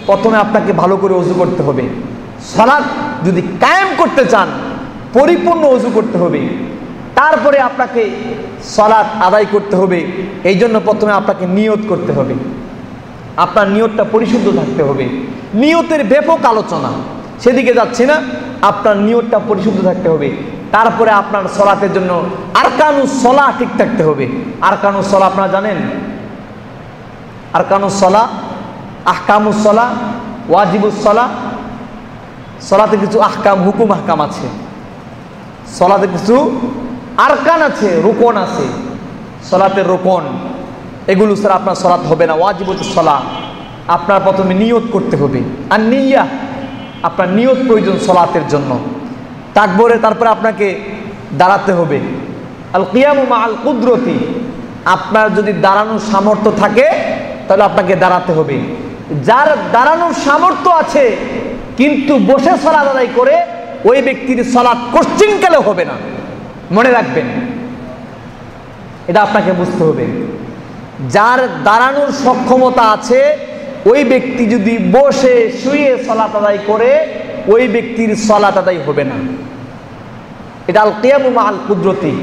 প্রথমে আপনাকে ভালো করে ওযু করতে হবে। সালাত যদি কায়েম করতে চান পরিপূর্ণ ওযু করতে হবে, তারপরে আপনাকে সালাত আদায় করতে হবে। এই জন্য প্রথমে আপনাকে নিয়ত করতে হবে, আপনার নিয়তটা পরিশুদ্ধ থাকতে হবে। নিয়তের ব্যাপক আলোচনা, সেদিকে যাচ্ছে না। আপনার নিয়তটা পরিশুদ্ধ থাকতে হবে, তারপরে আপনার সালাতের জন্য আরকানুস সালাহ ঠিক থাকতে হবে। আরকানুস সালাহ আপনারা জানেন, আরকানুস সালাহ, আহকামুস সালাহ, ওয়াজিবুস সালাহ। সালাতে কিছু আহকাম, হুকুম আহকাম আছে, সালাতে কিছু আরকান আছে, রুকন আছে, সালাতের রুকন। এগুলো ছাড়া আপনার সালাত হবে না। ওয়াজিবুস সালাহ, আপনার প্রথমে নিয়ত করতে হবে। আর নিয়্যাহ, আপনার নিয়ত প্রয়োজন সালাতের জন্য। তাকবীরে তারপরে আপনাকে দাঁড়াতে হবে। আল কিয়ামু মা আল কুদরতি, আপনার যদি দাঁড়ানোর সামর্থ্য থাকে তাহলে আপনাকে দাঁড়াতে হবে। যার দাঁড়ানোর সামর্থ্য আছে কিন্তু বসে সালাত আদায় করে, ওই ব্যক্তির সালাত কোশ্চিনকালে হবে না, মনে রাখবেন। এটা আপনাকে বুঝতে হবে। যার দাঁড়ানোর সক্ষমতা আছে ওই ব্যক্তি যদি বসে শুয়ে সালাত আদায় করে, ওই ব্যক্তির সালাত আদায় হবে না। এটা আল কিয়ামু মা আল কুদরতি।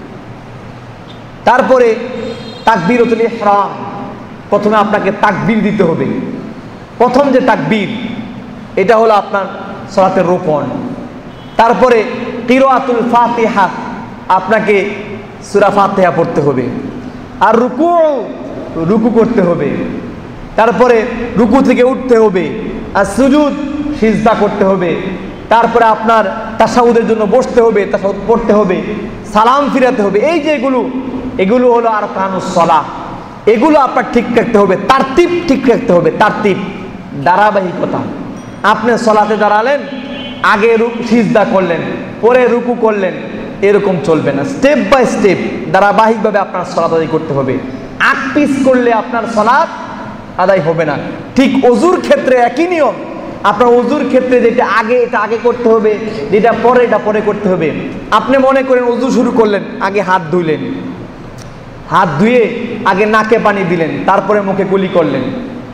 তারপরে তাকবীরাতুল ইহরাম, প্রথমে আপনাকে তাকবীর দিতে হবে। প্রথম যে তাকবীর, এটা হলো আপনার সালাতের রুকন। তারপরে কিরাআতুল ফাতিহা, আপনাকে সূরা ফাতিহা পড়তে হবে। আর রুকু করতে হবে। তারপরে রুকু থেকে উঠতে হবে। আর সুজুদ, সিজদা করতে হবে। তারপরে আপনার তাশাহুদের জন্য বসতে হবে, তাশাহুদ পড়তে হবে, সালাম ফিরাতে হবে। এই যে এগুলো হলো আরকানুস সালাহ। এগুলো আপনার ঠিক রাখতে হবে, তারতিব ঠিক রাখতে হবে। তারতিব, ধারাবাহিকতা। আপনি সালাতে দাঁড়ালেন, আগে সিজদা করলেন, পরে রুকু করলেন, এরকম চলবে না। স্টেপ বাই স্টেপ ধারাবাহিকভাবে আপনার সালাত আদায় করতে হবে। আগ পিছ করলে আপনার সালাত আদায় হবে না। ঠিক ওযুর ক্ষেত্রে একই নিয়ম। আপনার ওযুর ক্ষেত্রে যেটা আগে এটা আগে করতে হবে, যেটা পরে এটা পরে করতে হবে। আপনি মনে করেন ওযু শুরু করলেন, আগে হাত ধুইলেন, হাত ধুয়ে আগে নাকে পানি দিলেন, তারপরে মুখে কুলি করলেন।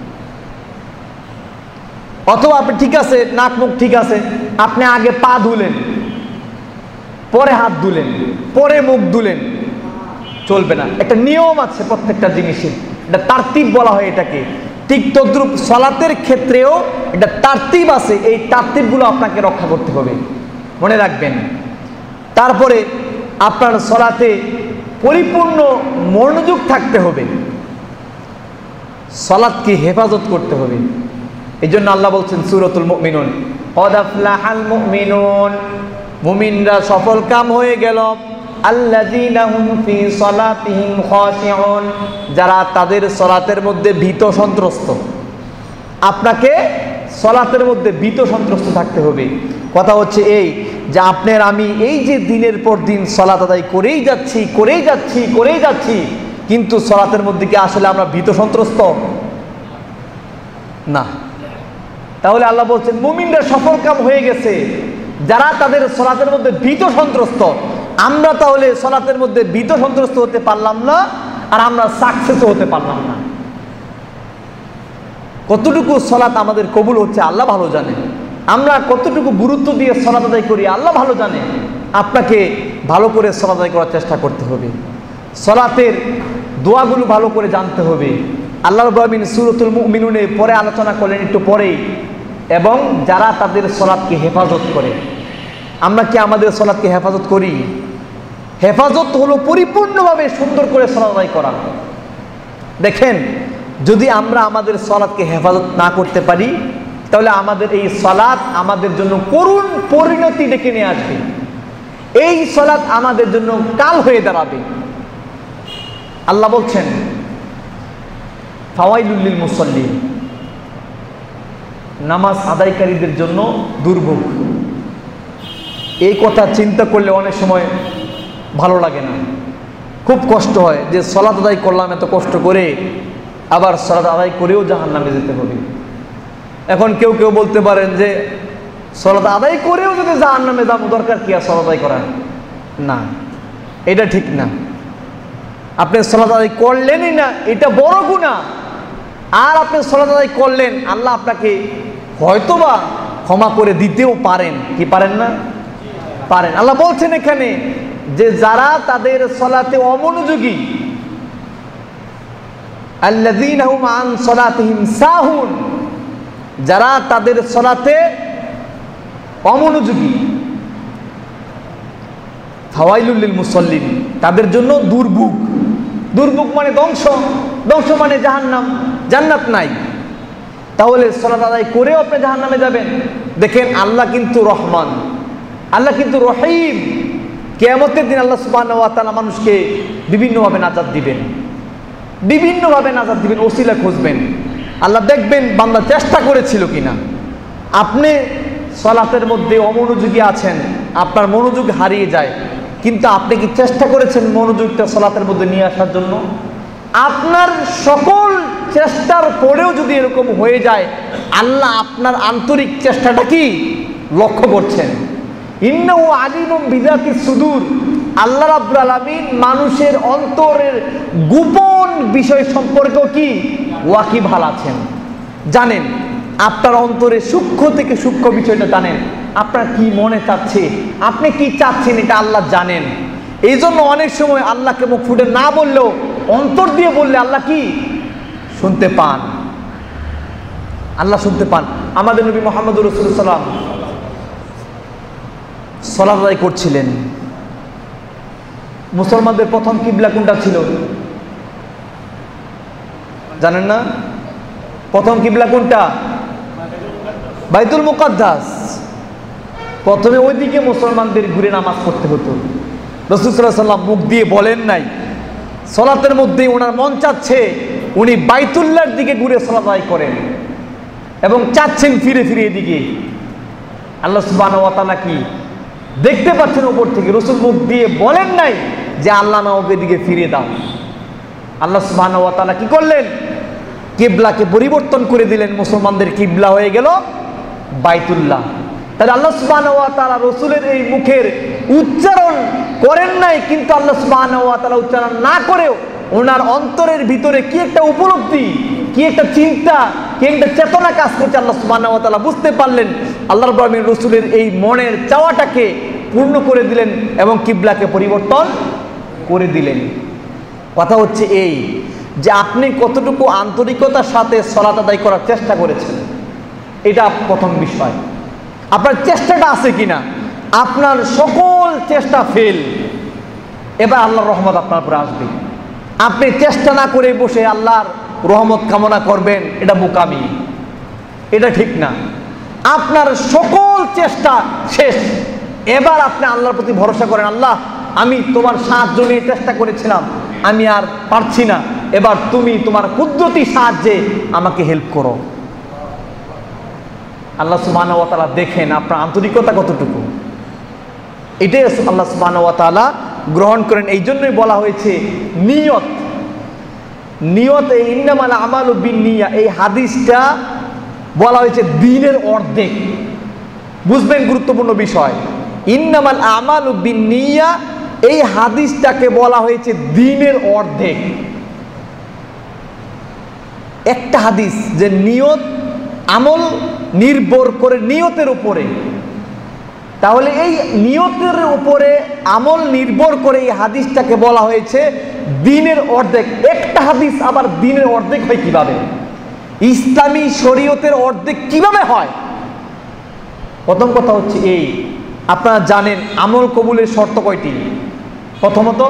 অথবা আপনি ঠিক আছে, নাক মুখ ঠিক আছে, আপনি আগে পা ধুলেন, পরে হাত ধুলেন, পরে মুখ ধুলেন, চলবে না। একটা নিয়ম আছে প্রত্যেকটা জিনিসের, এটা তারতিব বলা হয় এটাকে। ঠিক তদ্রূপ সালাতের ক্ষেত্রেও এটা তারতিব আছে। এই তারতিবগুলো আপনাকে রক্ষা করতে হবে, মনে রাখবেন। তারপরে আপনার সালাতে পরিপূর্ণ মনোযোগ থাকতে হবে, সালাতকে হেফাজত করতে হবে। এই জন্য আল্লাহ বলছেন সূরাতুল মুমিনুন, ক্বাদ আফলাহাল মুমিনুন, মুমিনরা সফল কাম হয়ে গেল। আল্লাযীনা হুম ফি সালাতিহিম খাশিউন, যারা তাদের সালাতের মধ্যে ভীত সন্ত্রস্ত। আপনাকে সালাতের মধ্যে ভীত সন্ত্রস্ত থাকতে হবে। কথা হচ্ছে এই যে আপনার আমি এই যে দিনের পর দিন সালাত আদায় করেই যাচ্ছি, কিন্তু সালাতের মধ্যে কি আসলে আমরা ভীত সন্ত্রস্ত না? তাহলে আল্লাহ বলছেন মুমিনরা সফল কাম হয়ে গেছে যারা তাদের সালাতের মধ্যে ভীত সন্ত্রস্ত। আমরা তাহলে সালাতের মধ্যে ভীত সন্ত্রস্ত হতে পারলাম না, আর আমরা সাকসেসও হতে পারলাম না। কতটুকু সালাত আমাদের কবুল হচ্ছে আল্লাহ ভালো জানে। আমরা কতটুকু গুরুত্ব দিয়ে সালাত আদায় করি আল্লাহ ভালো জানে। আপনাকে ভালো করে সালাত আদায় করার চেষ্টা করতে হবে। সালাতের দোয়াগুলো ভালো করে জানতে হবে। আল্লাহ রাব্বুল আলামিন সূরাতুল মুমিনুনে পরে আলোচনা করলেন একটু পরেই, এবং যারা তাদের সালাতকে হেফাজত করে। আমরা কি আমাদের সালাতকে হেফাজত করি? হেফাজত হলো পরিপূর্ণভাবে সুন্দর করে সালাত আদায় করা। দেখেন, যদি আমরা আমাদের সালাতকে হেফাজত না করতে পারি তাহলে আমাদের এই সালাত আমাদের জন্য করুণ পরিণতি ডেকে নিয়ে আসবে। এই সালাত আমাদের জন্য কাল হয়ে দাঁড়াবে। আল্লাহ বলছেন ফাওয়াইলুল লিল মুসাল্লিন, নামাজ আদায়কারীদের জন্য দুর্ভোগ। এই কথা চিন্তা করলে অনেক সময় ভালো লাগে না, খুব কষ্ট হয় যে সালাত আদায় করলাম এত কষ্ট করে, আবার সালাত আদায় করেও জাহান্নামে যেতে হবে। এখন কেউ কেউ বলতে পারেন যে সালাত আদায় করেও যদি জাহান্নামে যাবো দরকার কি আর সালাত আদায় করা? না, এটা ঠিক না। আপনি সালাত আদায় করলেনই না, এটা বড় গুনাহ। আর আপনি সালাত আদায় করলেন, আল্লাহ আপনাকে হয়তোবা ক্ষমা করে দিতেও পারেন, কি পারেন না? পারেন। আল্লাহ বলছেন এখানে যে যারা তাদের সালাতে অমনোযোগী, আল্লাযীনা হুম আন সালাতিহিম সাহুন, যারা তাদের সালাতে অমনোযোগী, ফাওয়াইলুল লিল মুসাল্লিন, তাদের জন্য দুর্ভোগ। দুর্ভোগ মানে ধ্বংস, ধ্বংস মানে জাহান্নাম, জান্নাত নাই। তাহলে সালাত আদায় করেও আপনি জাহান্নামে যাবেন। দেখেন আল্লাহ কিন্তু রহমান, আল্লাহ কিন্তু রহিম। কিয়ামতের দিন আল্লাহ সুবহানাহু ওয়া তাআলা মানুষকে বিভিন্নভাবে নাজাত দিবেন, বিভিন্নভাবে নাজাত দিবেন, ওসিলা খুঁজবেন। আল্লাহ দেখবেন বান্দা চেষ্টা করেছিল কিনা। আপনি সালাতের মধ্যে অমনোযোগী আছেন, আপনার মনোযোগ হারিয়ে যায়, কিন্তু আপনি কি চেষ্টা করেছেন মনোযোগটা সালাতের মধ্যে নিয়ে আসার জন্য? আপনার সকল চেষ্টার পরেও যদি এরকম হয়ে যায়, আল্লাহ আপনার আন্তরিক চেষ্টাটা কি লক্ষ্য করছেন। ইন্নাহু আলিমুম বিযাতিস সুদূর, আল্লাহ রাব্বুল আলামিন মানুষের অন্তরের গোপন বিষয় সম্পর্কেও কি ওয়াকিবহাল আছেন, জানেন। আপনার অন্তরে সূক্ষ্ম থেকে সূক্ষ্ম বিষয়টা জানেন, আপনার কি মনে চাচ্ছে, আপনি কি চাচ্ছেন, এটা আল্লাহ জানেন। এই জন্য অনেক সময় আল্লাহকে মুখ ফুটে না বললেও অন্তর দিয়ে বললে আল্লাহ কি শুনতে পান, আল্লাহ শুনতে পান। আমাদের নবী মুহাম্মদুর রাসূলুল্লাহ সাল্লাল্লাহু আলাইহি ওয়াসাল্লাম সালাত আদায় করছিলেন। মুসলমানদের প্রথম কিবলা কোনটা ছিল জানেন না? প্রথম কিবলা কোনটা? বাইতুল মুকাদ্দাস। প্রথমে ওইদিকে মুসলমানদের ঘুরে নামাজ পড়তে হতো। রাসূল সাল্লাল্লাহু আলাইহি ওয়াসাল্লাম মুখ দিয়ে বলেন নাই, সালাতের মধ্যে ওনার মন চাচ্ছে উনি বাইতুল্লাহর দিকে ঘুরে সালাত আদায় করেন এবং চাচ্ছেন ফিরে ফিরে এদিকে। আল্লাহ সুবহানাহু ওয়া তাআলা কি দেখতে পাচ্ছেন উপর থেকে, রাসূল মুখ দিয়ে বলেন নাই যে আল্লাহ আমাকে এদিকে ফিরে দাও। আল্লাহ সুবহানাহু ওয়া তাআলা কি করলেন? কিবলাকে পরিবর্তন করে দিলেন, মুসলমানদের কিবলা হয়ে গেল বাইতুল্লাহ। তাহলে আল্লাহ সুবহানাহু ওয়া তাআলা রাসূলের এই মুখের উচ্চারণ করেন নাই, কিন্তু আল্লাহ সুবহানাহু ওয়া তাআলা উচ্চারণ না করেও ওনার অন্তরের ভিতরে কি একটা উপলব্ধি, কি একটা চিন্তা, কি একটা চেতনা কাজ করছে, আল্লাহ সুবহানাহু ওয়া তাআলা বুঝতে পারলেন। আল্লাহ রাব্বুল আলামিন রাসূলের এই মনের চাওয়াটাকে পূর্ণ করে দিলেন এবং কিবলাকে পরিবর্তন করে দিলেন। কথা হচ্ছে এই যে আপনি কতটুকু আন্তরিকতার সাথে সালাত আদায় করার চেষ্টা করেছেন, এটা প্রথম বিষয়। আপনার চেষ্টাটা আছে কিনা? আপনার সকল চেষ্টা ফেল, এবার আল্লাহর রহমত আপনার উপরে আসবে। আপনি চেষ্টা না করে বসে আল্লাহর রহমত কামনা করবেন, এটা বোকামি, এটা ঠিক না। আপনার সকল চেষ্টা শেষ, এবার আপনি আল্লাহর প্রতি ভরসা করেন, আল্লাহ আমি তোমার সাহায্য নিয়ে চেষ্টা করেছিলাম, আমি আর পারছি না, এবার তুমি তোমার কুদরতি সাহায্যে আমাকে হেল্প করো। আল্লাহ সুবহানাহু ওয়া তাআলা দেখেন আপনার আন্তরিকতা কতটুকু, এটাই আল্লাহ সুবহানাহু ওয়া তাআলা গ্রহণ করেন। এই জন্যই বলা হয়েছে নিয়ত, নিয়ত ইন্নামাল আমালু বিন্নিয়া, এই হাদিসটা বলা হয়েছে দ্বীনের অর্ধেক। বুঝবেন গুরুত্বপূর্ণ বিষয়, ইন্নামাল আমালু বিন্নিয়া, এই হাদিসটাকে বলা হয়েছে দ্বীনের অর্ধেক। একটা হাদিস যে নিয়ত, আমল নির্ভর করে নিয়তের উপরে, তাহলে এই নিয়তের উপরে আমল নির্ভর করে এই হাদিসটাকে বলা হয়েছে দ্বীনের অর্ধেক। একটা হাদিস আবার দ্বীনের অর্ধেক হয় কিভাবে? ইসলামী শরীয়তের অর্ধেক কিভাবে হয়? প্রথম কথা হচ্ছে এই, আপনারা জানেন আমল কবুলের শর্ত কয়টি? প্রথমত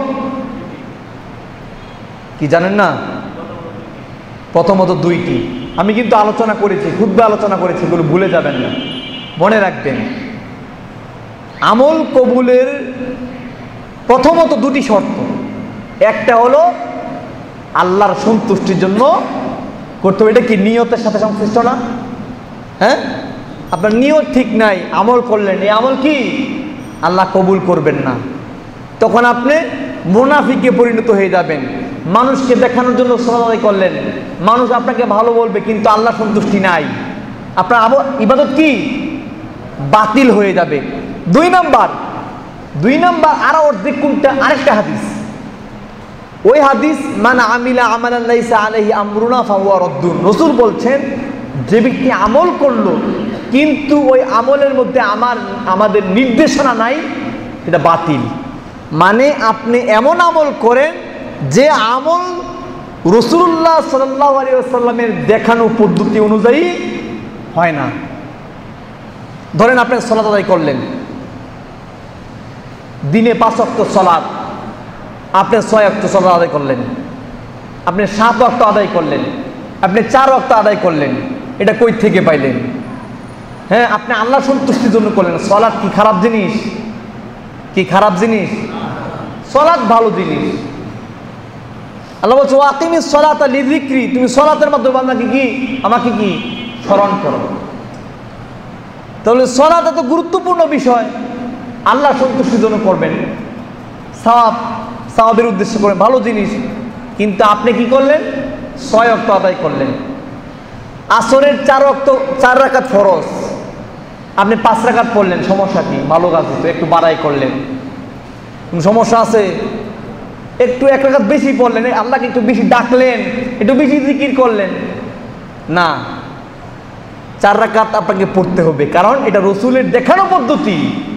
কি জানেন না? প্রথমত দুইটি। আমি কিন্তু আলোচনা করেছি, খুতবা আলোচনা করেছি, এগুলো ভুলে যাবেন না, মনে রাখবেন। আমল কবুলের প্রথমত দুটি শর্ত। একটা হলো আল্লাহর সন্তুষ্টির জন্য করতে হবে, এটা কি নিয়তের সাথে সংশ্লিষ্ট না? হ্যাঁ, আপনার নিয়ত ঠিক নাই, আমল করলেন, এই আমল কি আল্লাহ কবুল করবেন না, তখন আপনি মুনাফিকে পরিণত হয়ে যাবেন। মানুষকে দেখানোর জন্য সালাত আদায় করলেন, মানুষ আপনাকে ভালো বলবে, কিন্তু আল্লাহ সন্তুষ্টি নাই, আপনার ইবাদত কি বাতিল হয়ে যাবে। দুই নাম্বার আরো অর্ধেক কোনটা? আরেকটা হাদিস, ওই হাদিস মান আমিলা আমালান লাইসা আলাইহি আমরুনা ফাহুয়া রাদ্দুন, রাসূল বলছেন যে ব্যক্তি আমল করলো কিন্তু ওই আমলের মধ্যে আমাদের নির্দেশনা নাই, এটা বাতিল। মানে আপনি এমন আমল করেন যে আমল রাসূলুল্লাহ সাল্লাল্লাহু আলাইহি ওয়াসাল্লামের দেখানো পদ্ধতি অনুযায়ী হয় না। ধরেন আপনি সালাত আদায় করলেন, দিনে 5 ওয়াক্ত সালাত, আপনি 6 ওয়াক্ত সালাত আদায় করলেন, আপনি 7 ওয়াক্ত আদায় করলেন, আপনি 4 ওয়াক্ত আদায় করলেন, এটা কই থেকে পাইলেন? হ্যাঁ, আপনি আল্লাহ সন্তুষ্টির জন্য করলেন। সালাত কি খারাপ জিনিস? কি খারাপ জিনিস? সালাত ভালো জিনিস। আল্লাহ বলছে ওয়াকিমিস সালাতা লিযিকরি, তুমি সালাতের মাধ্যমে বান্দাকে কি আমাকে কি স্মরণ করো। তাহলে সালাত এত গুরুত্বপূর্ণ বিষয়, আল্লাহ সন্তুষ্টির জন্য করবেন, সওয়াবের উদ্দেশ্যে করবেন, ভালো জিনিস। কিন্তু আপনি কি করলেন? 6 ওয়াক্ত আদায় করলেন। আসরের 4 রাকাত ফরজ, আপনি 5 রাকাত পড়লেন, সমস্যা কি? ভালো কাজ হতো, একটু বাড়াই করলেন, সমস্যা আছে? একটু 1 রাকাত বেশি পড়লেন, আল্লাহকে একটু বেশি ডাকলেন, একটু বেশি জিকির করলেন না, 4 রাকাত আপনাকে পড়তে হবে, কারণ এটা রাসূলের দেখানো পদ্ধতি।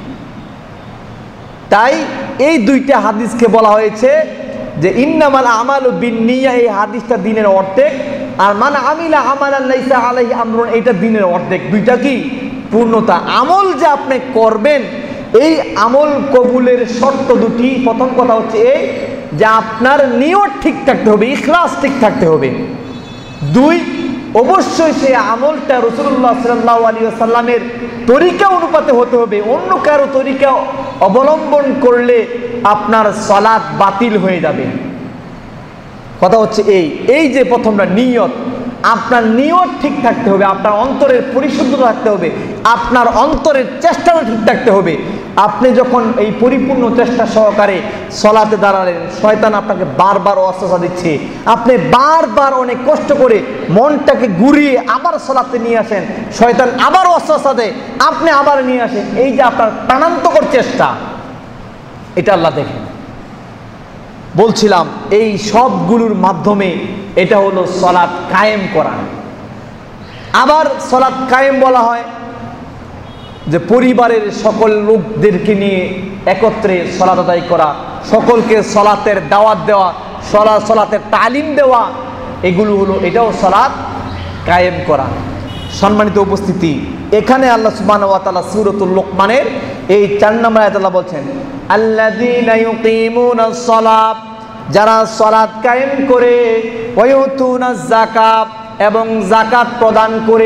তাই এই 2টা হাদিসকে বলা হয়েছে যে ইন্নামাল আমালু বিন্নিয়াহ, এই হাদিসটা দ্বীনের অর্ধেক, আর মান আমিলা আমালান লাইসা আলাইহি আমরুন, এটা দ্বীনের অর্ধেক। 2টা কি পূর্ণতা। আমল যে আপনি করবেন, এই আমল কবুলের শর্ত 2টি। প্রথম কথা হচ্ছে এই যে আপনার নিয়ত ঠিক থাকতে হবে, ইখলাস ঠিক থাকতে হবে। 2, অবশ্যই সেই আমলটা রাসূলুল্লাহ সাল্লাল্লাহু আলাইহি ওয়াসাল্লামের তরিকা অনুপাতে হতে হবে। অন্য কারো তরিকা অবলম্বন করলে আপনার সালাত বাতিল হয়ে যাবে। কথা হচ্ছে এই যে প্রথমটা নিয়ত, আপনার নিয়ত ঠিক থাকতে হবে, আপনার অন্তরের পরিশুদ্ধতা থাকতে হবে, আপনার অন্তরের চেষ্টাটা ঠিক থাকতে হবে। আপনি যখন এই পরিপূর্ণ চেষ্টা সহকারে সালাতে দাঁড়ালেন, শয়তান আপনাকে বারবার ওয়াসওয়াসা দিচ্ছে, আপনি বারবার অনেক কষ্ট করে মনটাকে ঘুরিয়ে আবার সালাতে নিয়ে আসেন, শয়তান আবার ওয়াসওয়াসা দেয়, আপনি আবার নিয়ে আসেন। এই যে আপনার প্রাণান্তকর চেষ্টা, এটা আল্লাহ দেখেন। বলছিলাম এই সবগুলোর মাধ্যমে এটা হলো সালাত কায়েম করা। আবার সালাত কায়েম বলা হয় যে পরিবারের সকল লোকদেরকে নিয়ে একত্রে সালাত আদায় করা, সকলকে সালাতের দাওয়াত দেওয়া, সালাতের তালিম দেওয়া, এগুলো হলো, এটাও সালাত কায়েম করা। সম্মানিত উপস্থিতি, এখানে আল্লাহ সুবহানাহু ওয়া তাআলা সূরাতুল লোকমানের এই 4 নম্বর আয়াতে আল্লাহ বলছেন আল্লাযীনা ইউকিমুনাস সালাত, যারা সালাত কায়েম করে, ওয়া ইউতুনাজ যাকাত, এবং যাকাত প্রদান করে।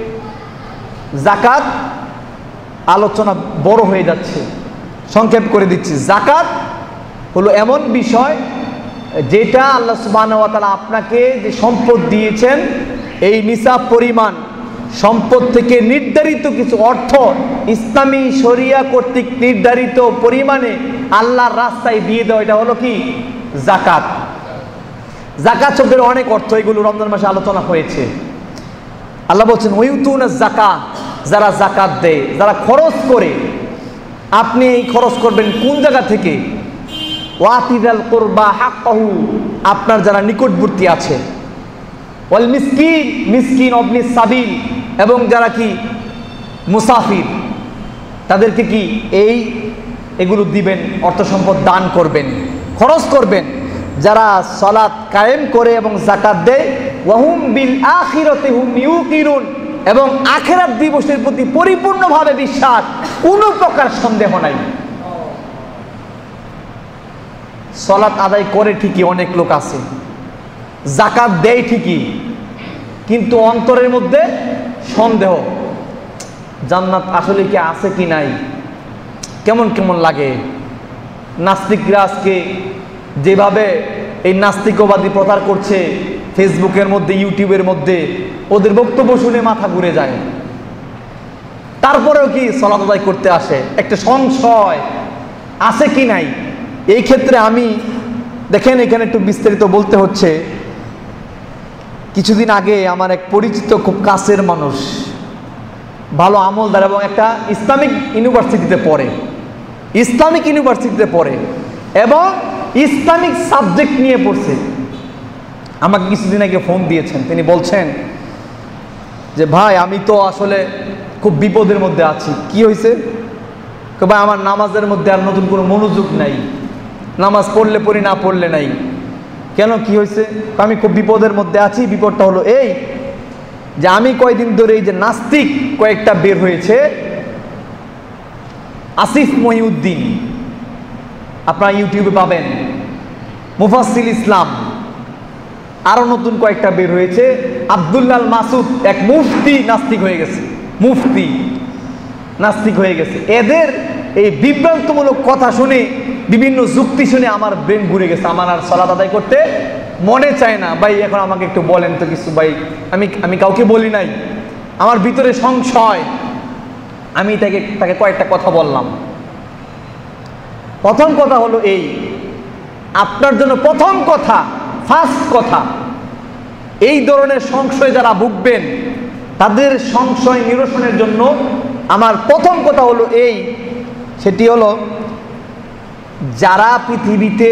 যাকাত আলোচনা বড় হয়ে যাচ্ছে, সংক্ষেপ করে দিচ্ছি। যাকাত হলো এমন বিষয় যেটা আল্লাহ সুবহানাহু ওয়া তাআলা আপনাকে যে সম্পদ দিয়েছেন, এই নিসাব পরিমাণ সম্পদ থেকে নির্ধারিত কিছু অর্থ ইসলামী শরিয়া কর্তৃক নির্ধারিত পরিমাণে আল্লাহর রাস্তায় দিয়ে দেওয়া, এটা হলো কি যাকাত। যাকাত শব্দের অনেক অর্থ, এগুলো রমজান মাসে আলোচনা হয়েছে। আল্লাহ বলছেন ওয়ায়ুতুনাজ যাকাত, যারা যাকাত দেয়, যারা খরচ করে। আপনি এই খরচ করবেন কোন জায়গা থেকে? ওয়াতিদাল কুরবা হাক্কাহু, আপনার যারা নিকটবর্তী আছে। ওয়াল মিসকিন, মিসকিন অবনিস সাবিল, এবং যারা কি মুসাফির, তাদেরকে কি এগুলো দিবেন, অর্থ সম্পদ দান করবেন, খরচ করবেন। যারা সালাত কায়েম করে এবং যাকাত দেয়, ওয়াহুম বিল আখিরাতি হুম ইউকিনুন, এবং আখিরাত দিবসের প্রতি পরিপূর্ণভাবে বিশ্বাস, কোনো প্রকার সন্দেহ নাই। সালাত আদায় করে ঠিকই, অনেক লোক আছে, যাকাত দেয় ঠিকই, কিন্তু অন্তরের মধ্যে সন্দেহ, জান্নাত আসলে কি আছে কি নাই, কেমন কেমন লাগে। নাস্তিকরা আজকে যেভাবে এই নাস্তিকবাদী প্রচার করছে ফেসবুকের মধ্যে, ইউটিউবের মধ্যে, ওদের বক্তব্য শুনে মাথা ঘুরে যায়। তারপরেও কি সালাত আদায় করতে আসে, একটা সংশয় আছে কি নাই। এই ক্ষেত্রে আমি দেখেন, এখানে একটু বিস্তারিত বলতে হচ্ছে। কিছুদিন আগে আমার এক পরিচিত, খুব কাছের মানুষ, ভালো আমলদার, এবং একটা ইসলামিক ইউনিভার্সিটিতে পড়ে, এবং ইসলামিক সাবজেক্ট নিয়ে পড়ছে। আমাকে কিছুদিন আগে ফোন দিয়েছেন, তিনি বলছেন যে ভাই আমি তো আসলে খুব বিপদের মধ্যে আছি। কি হয়েছে? ভাই আমার নামাজের মধ্যে আর নতুন কোনো মনোযোগ নাই, নামাজ পড়লে পড়ি, না পড়লে নাই। কেন, কি হয়েছে? আমি খুব বিপদের মধ্যে আছি। বিপদটা হলো এই যে আমি কয়েকদিন ধরে এই যে নাস্তিক কয়েকটা বের হয়েছে, আসিফ মহিউদ্দিন, আপনারা ইউটিউবে পাবেন, মুফাসসিল ইসলাম, আরো নতুন কয়েকটা বের হয়েছে। আব্দুল্লাহ মাসুদ, এক মুফতি, নাস্তিক হয়ে গেছে, মুফতি নাস্তিক হয়ে গেছে। এদের এই বিভ্রান্তমূলক কথা শুনে, বিভিন্ন যুক্তি শুনে আমার ব্রেন ঘুরে গেছে। আমার আর সালাত আদায় করতে মনে চায় না। ভাই এখন আমাকে একটু বলেন তো কিছু। ভাই আমি কাউকে বলি নাই, আমার ভিতরে সংশয়। আমি তাকে কয়েকটা কথা বললাম। প্রথম কথা হলো এই, আপনার জন্য প্রথম কথা, ফার্স্ট কথা, এই ধরনের সংশয় যারা ভুগবেন তাদের সংশয় নিরসনের জন্য আমার প্রথম কথা হলো এই, সেটি হলো যারা পৃথিবীতে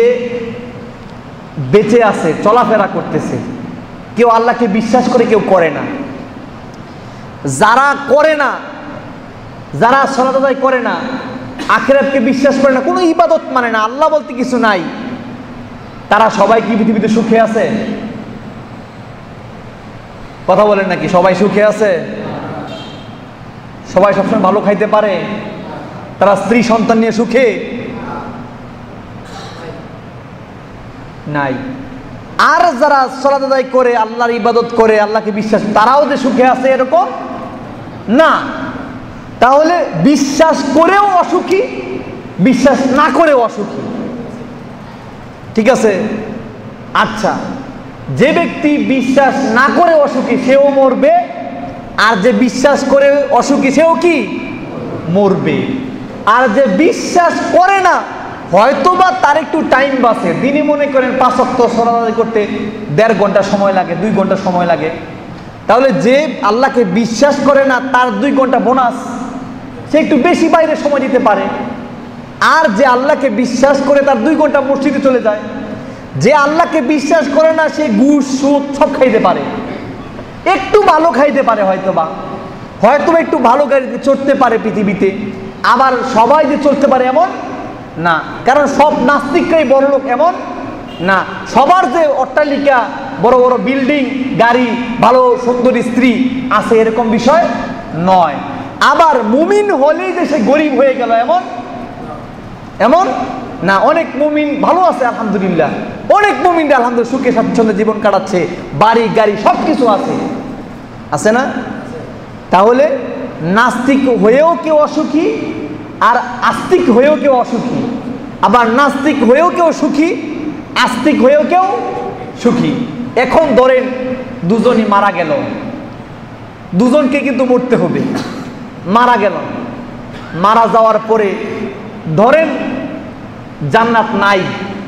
বেঁচে আছে, চলাফেরা করতেছে, কেউ আল্লাহকে বিশ্বাস করে, কেউ করে না। যারা করে না, যারা সালাত আদায় করে না, আখিরাতকে বিশ্বাস করে না, কোনো ইবাদত মানে না, আল্লাহ বলতে কিছু নাই, তারা সবাই কি পৃথিবীতে সুখে আছে? কথা বলেন নাকি? সবাই সুখে আছে? সবাই সবসময় ভালো খাইতে পারে? তারা স্ত্রী সন্তান নিয়ে সুখে নাই। আর যারা সালাত আদায় করে, আল্লাহর ইবাদত করে, আল্লাহকে বিশ্বাস, তারাও যে সুখে আছে এরকম না। তাহলে বিশ্বাস করেও অসুখী, বিশ্বাস না করেও অসুখী। ঠিক আছে? আচ্ছা, যে ব্যক্তি বিশ্বাস না করে অসুখী সেও মরবে, আর যে বিশ্বাস করে অসুখী সেও কি মরবে। আর যে বিশ্বাস করে না, হয়তোবা তার একটু টাইম বাঁচে। দিনই মনে করেন 5 ওয়াক্ত সালাত আদায় করতে 1.5 ঘন্টা সময় লাগে, 2 ঘন্টা সময় লাগে। তাহলে যে আল্লাহকে বিশ্বাস করে না, তার 2 ঘন্টা বোনাস, সে একটু বেশি বাইরে সময় দিতে পারে। আর যে আল্লাহকে বিশ্বাস করে, তার 2 ঘন্টা মসজিদে চলে যায়। যে আল্লাহকে বিশ্বাস করে না, সে ঘুষ সুদ সব খাইতে পারে, একটু ভালো খাইতে পারে, হয়তোবা একটু ভালো গাড়িতে চড়তে পারে পৃথিবীতে। আবার সবাই যে চলতে পারে এমন না, কারণ সব নাস্তিকরাই বড় লোক এমন না। সবার যে অট্টালিকা, বড় বড় বিল্ডিং, গাড়ি, ভালো সুন্দর স্ত্রী আছে, এরকম বিষয় নয়। আবার মুমিন হলেই যে সে গরিব হয়ে গেল এমন না। অনেক মুমিন ভালো আছে আলহামদুলিল্লাহ, অনেক মুমিনরা আলহামদুলিল্লাহ সুখে স্বাচ্ছন্দ্যে জীবন কাটাচ্ছে, বাড়ি গাড়ি সব কিছু আছে না? তাহলে নাস্তিক হয়েও কেউ অসুখী, আর আস্তিক হয়েও কেউ অসুখী। আবার নাস্তিক হয়েও কেউ সুখী, আস্তিক হয়েও কেউ সুখী। এখন ধরেন দুজনই মারা গেল, দুজনকে কিন্তু মরতে হবে। মারা গেল, মারা যাওয়ার পরে ধরেন জান্নাত নাই।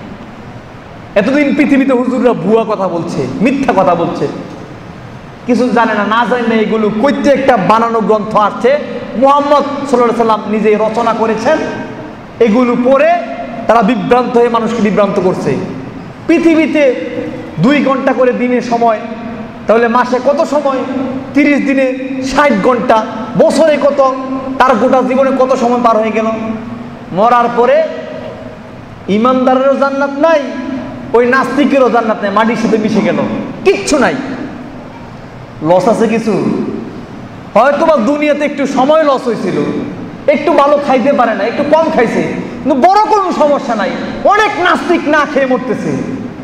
এতদিন পৃথিবীতে হুজুররা ভুয়া কথা বলছে, মিথ্যা কথা বলছে, কিছু জানে না, না জানে না। এগুলো কইতে একটা বানানো গ্রন্থ আসছে, মুহাম্মদ সাল্লাল্লাহু আলাইহি সাল্লাম নিজেই রচনা করেছেন। এগুলো পড়ে তারা বিভ্রান্ত হয়ে মানুষকে বিভ্রান্ত করছে। পৃথিবীতে 2 ঘন্টা করে দিনে সময়, তাহলে মাসে কত সময়? 30 দিনে 60 ঘন্টা, বছরে কত? তার গোটা জীবনে কত সময় পার হয়ে গেল। মরার পরে ইমানদারেরও জান্নাত নাই, ওই নাস্তিকেরও জান্নাত নাই, মাটির সাথে মিশে গেল, কিচ্ছু নাই। লস আছে কিছু? হয়তোবা দুনিয়াতে একটু সময় লস হয়েছিল, একটু ভালো খাইতে পারে না, একটু কম খাইছে, কিন্তু বড় কোনো সমস্যা নাই। অনেক নাস্তিক না খেয়ে মরতেছে,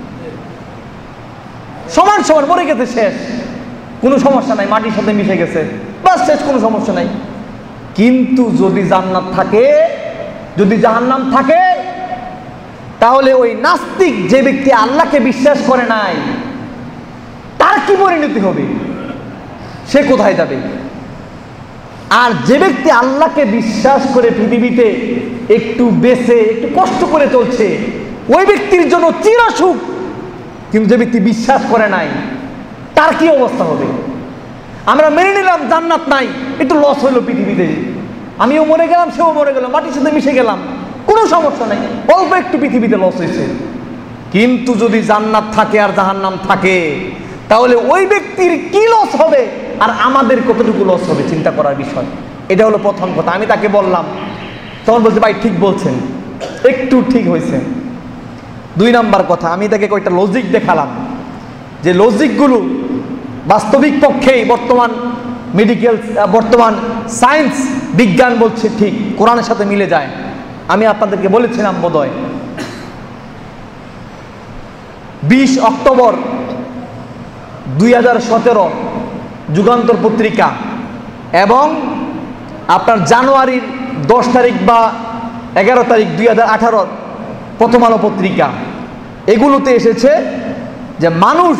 সমান মরে গেছে, শেষ, কোনো সমস্যা নাই, মাটির সাথে মিশে গেছে, বাস শেষ, কোনো সমস্যা নাই। কিন্তু যদি জান্নাত থাকে, যদি জাহান্নাম থাকে, তাহলে ওই নাস্তিক, যে ব্যক্তি আল্লাহকে বিশ্বাস করে নাই, তার কি পরিণতি হবে? সে কোথায় যাবে? আর যে ব্যক্তি আল্লাহকে বিশ্বাস করে পৃথিবীতে একটু বেঁচে একটু কষ্ট করে চলছে, ওই ব্যক্তির জন্য চিরসুখ। কিন্তু যে ব্যক্তি বিশ্বাস করে নাই, তার কি অবস্থা হবে? আমরা মেনে নিলাম জান্নাত নাই, একটু লস হইলো পৃথিবীতে, আমিও মরে গেলাম, সেও মরে গেল, মাটির সাথে মিশে গেলাম, কোনো সমস্যা নাই, অল্প একটু পৃথিবীতে লস হয়েছে, কিন্তু যদি জান্নাত থাকে আর জাহান্নাম থাকে, তাহলে ওই ব্যক্তির কি লস হবে আর আমাদের কতটুকু লস হবে, চিন্তা করার বিষয়। এটা হলো প্রথম কথা। আমি তাকে বললাম, তখন বলছে ভাই ঠিক বলছেন, একটু ঠিক হয়েছে। 2 নাম্বার কথা, আমি তাকে কয়েকটা লজিক দেখালাম, যে লজিকগুলো বাস্তবিক পক্ষেই বর্তমান সায়েন্স বিজ্ঞান বলছে ঠিক, কোরআনের সাথে মিলে যায়। আমি আপনাদেরকে বলেছিলাম বোধহয় 20 অক্টোবর 2017 যুগান্তর পত্রিকা এবং আপনার জানুয়ারির 10 তারিখ বা 11 তারিখ 2018 প্রথম আলো পত্রিকা, এগুলোতে এসেছে যে মানুষ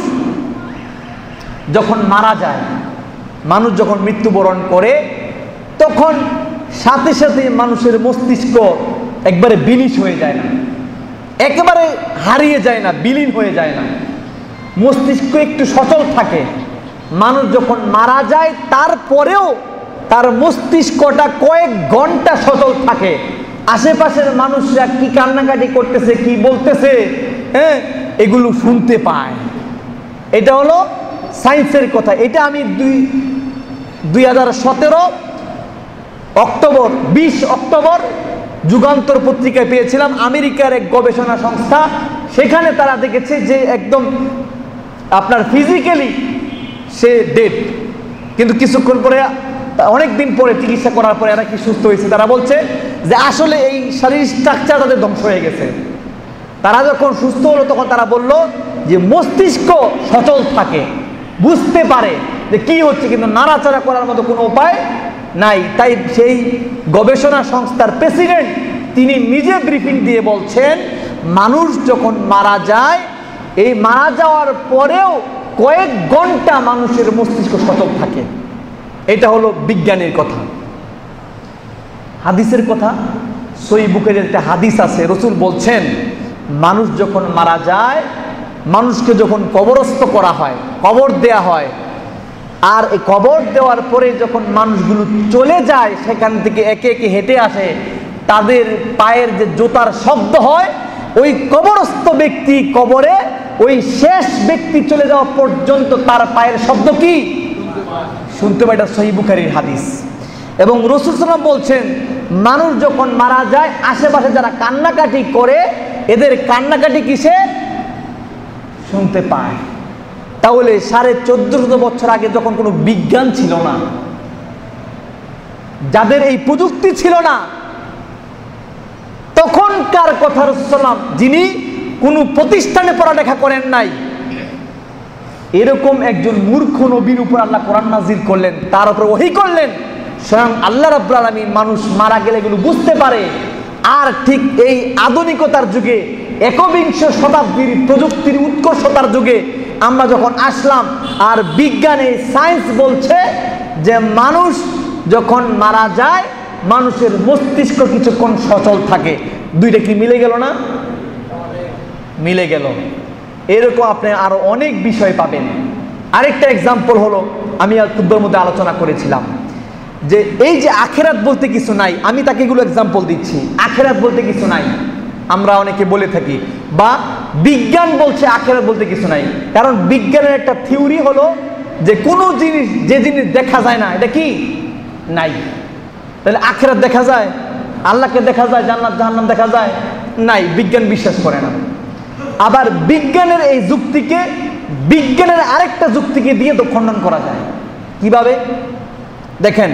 যখন মারা যায়, মানুষ যখন মৃত্যুবরণ করে, তখন সাথে সাথে মানুষের মস্তিষ্ক একবারে বিলীন হয়ে যায় না, একেবারে হারিয়ে যায় না, বিলীন হয়ে যায় না, মস্তিষ্ক একটু সচল থাকে। মানুষ যখন মারা যায় তারপরেও তার মস্তিষ্কটা কয়েক ঘন্টা সচল থাকে, আশেপাশের মানুষরা কি কান্নাকাটি করতেছে, কি বলতেছে, এগুলো শুনতে পায়। এটা হলো সায়েন্সের কথা। এটা আমি 2017 অক্টোবর 20 অক্টোবর যুগান্তর পত্রিকায় পেয়েছিলাম, আমেরিকার এক গবেষণা সংস্থা। সেখানে তারা দেখেছে যে একদম আপনার ফিজিক্যালি সে ডেড, কিন্তু কিছুক্ষণ পরে, অনেক দিন পরে চিকিৎসা করার পরে এরা কি সুস্থ হয়েছে। তারা বলছে যে আসলে এই শারীরিক স্ট্রাকচার তাদের ধ্বংস হয়ে গেছে। তারা যখন সুস্থ হলো তখন তারা বলল যে মস্তিষ্ক সচল থাকে, বুঝতে পারে যে কি হচ্ছে, কিন্তু নাড়াচাড়া করার মতো কোনো উপায় নাই। তাই সেই গবেষণা সংস্থার প্রেসিডেন্ট তিনি নিজে ব্রিফিং দিয়ে বলছেন, মানুষ যখন মারা যায়, এই মারা যাওয়ার পরেও কয়েক ঘন্টা মানুষের মস্তিষ্ক সচল থাকে। এটা হলো বিজ্ঞানের কথা। হাদিসের কথা, সহিহ বুখারীর একটা হাদিস আছে, রাসূল বলছেন মানুষ যখন মারা যায়, মানুষকে যখন কবরস্থ করা হয়, কবর দেয়া হয়, আর এই কবর দেওয়ার পরে যখন মানুষগুলো চলে যায়, সেখান থেকে একে একে হেঁটে আসে, তাদের পায়ের যে জুতার শব্দ হয়, ওই কবরস্থ ব্যক্তি কবরে ওই শেষ ব্যক্তি চলে যাওয়া পর্যন্ত তার পায়ের শব্দ কি শুনতে পায়। এটা সহিহ বুখারীর হাদিস। এবং রাসূল সাল্লাল্লাহু আলাইহি ওয়াসাল্লাম বলছেন, মানুষ যখন মারা যায়, আশেপাশে যারা কান্নাকাটি করে, এদের কান্নাকাটি কিসে শুনতে পায়। তাহলে 1450 বছর আগে যখন কোনো বিজ্ঞান ছিল না, যাদের এই প্রযুক্তি ছিল না, তখনকার কথা রাসূল সাল্লাল্লাহু আলাইহি ওয়াসাল্লাম, যিনি কোনো প্রতিষ্ঠানে পড়ালেখা করেন নাই, এরকম একজন মূর্খ নবীর উপর আল্লাহ কোরআন নাজিল করলেন, তার উপর ওহী করলেন। স্বয়ং আল্লাহ রাব্বুল আলামিন মানুষ মারা গেলে এগুলো বুঝতে পারে। আর ঠিক এই আধুনিকতার যুগে, 21 শতাব্দীর প্রযুক্তির উৎকর্ষতার যুগে আমরা যখন আসলাম, আর বিজ্ঞানে সায়েন্স বলছে যে মানুষ যখন মারা যায়, মানুষের মস্তিষ্ক কিছুক্ষণ সচল থাকে। দুইটা কি মিলে গেল না? মিলে গেল। এরকম আপনি আরো অনেক বিষয় পাবেন। আরেকটা এক্সাম্পল হলো, আমি খুতবার মধ্যে আলোচনা করেছিলাম যে এই যে আখেরাত বলতে কিছু নাই, আমি তাকে এগুলো এক্সাম্পল দিচ্ছি। আখেরাত বলতে কিছু নাই আমরা অনেকে বলে থাকি, বা বিজ্ঞান বলছে আখেরাত বলতে কিছু নাই। কারণ বিজ্ঞানের একটা থিওরি হলো যে কোনো জিনিস, যে জিনিস দেখা যায় না, এটা কি নাই। তাহলে আখেরাত দেখা যায়, আল্লাহকে দেখা যায়, জান্নাত জাহান্নাম দেখা যায়, নাই, বিজ্ঞান বিশ্বাস করে না। আবার বিজ্ঞানের এই যুক্তিকে বিজ্ঞানের আরেকটা যুক্তিকে দিয়ে তো খণ্ডন করা যায়। কিভাবে? দেখেন,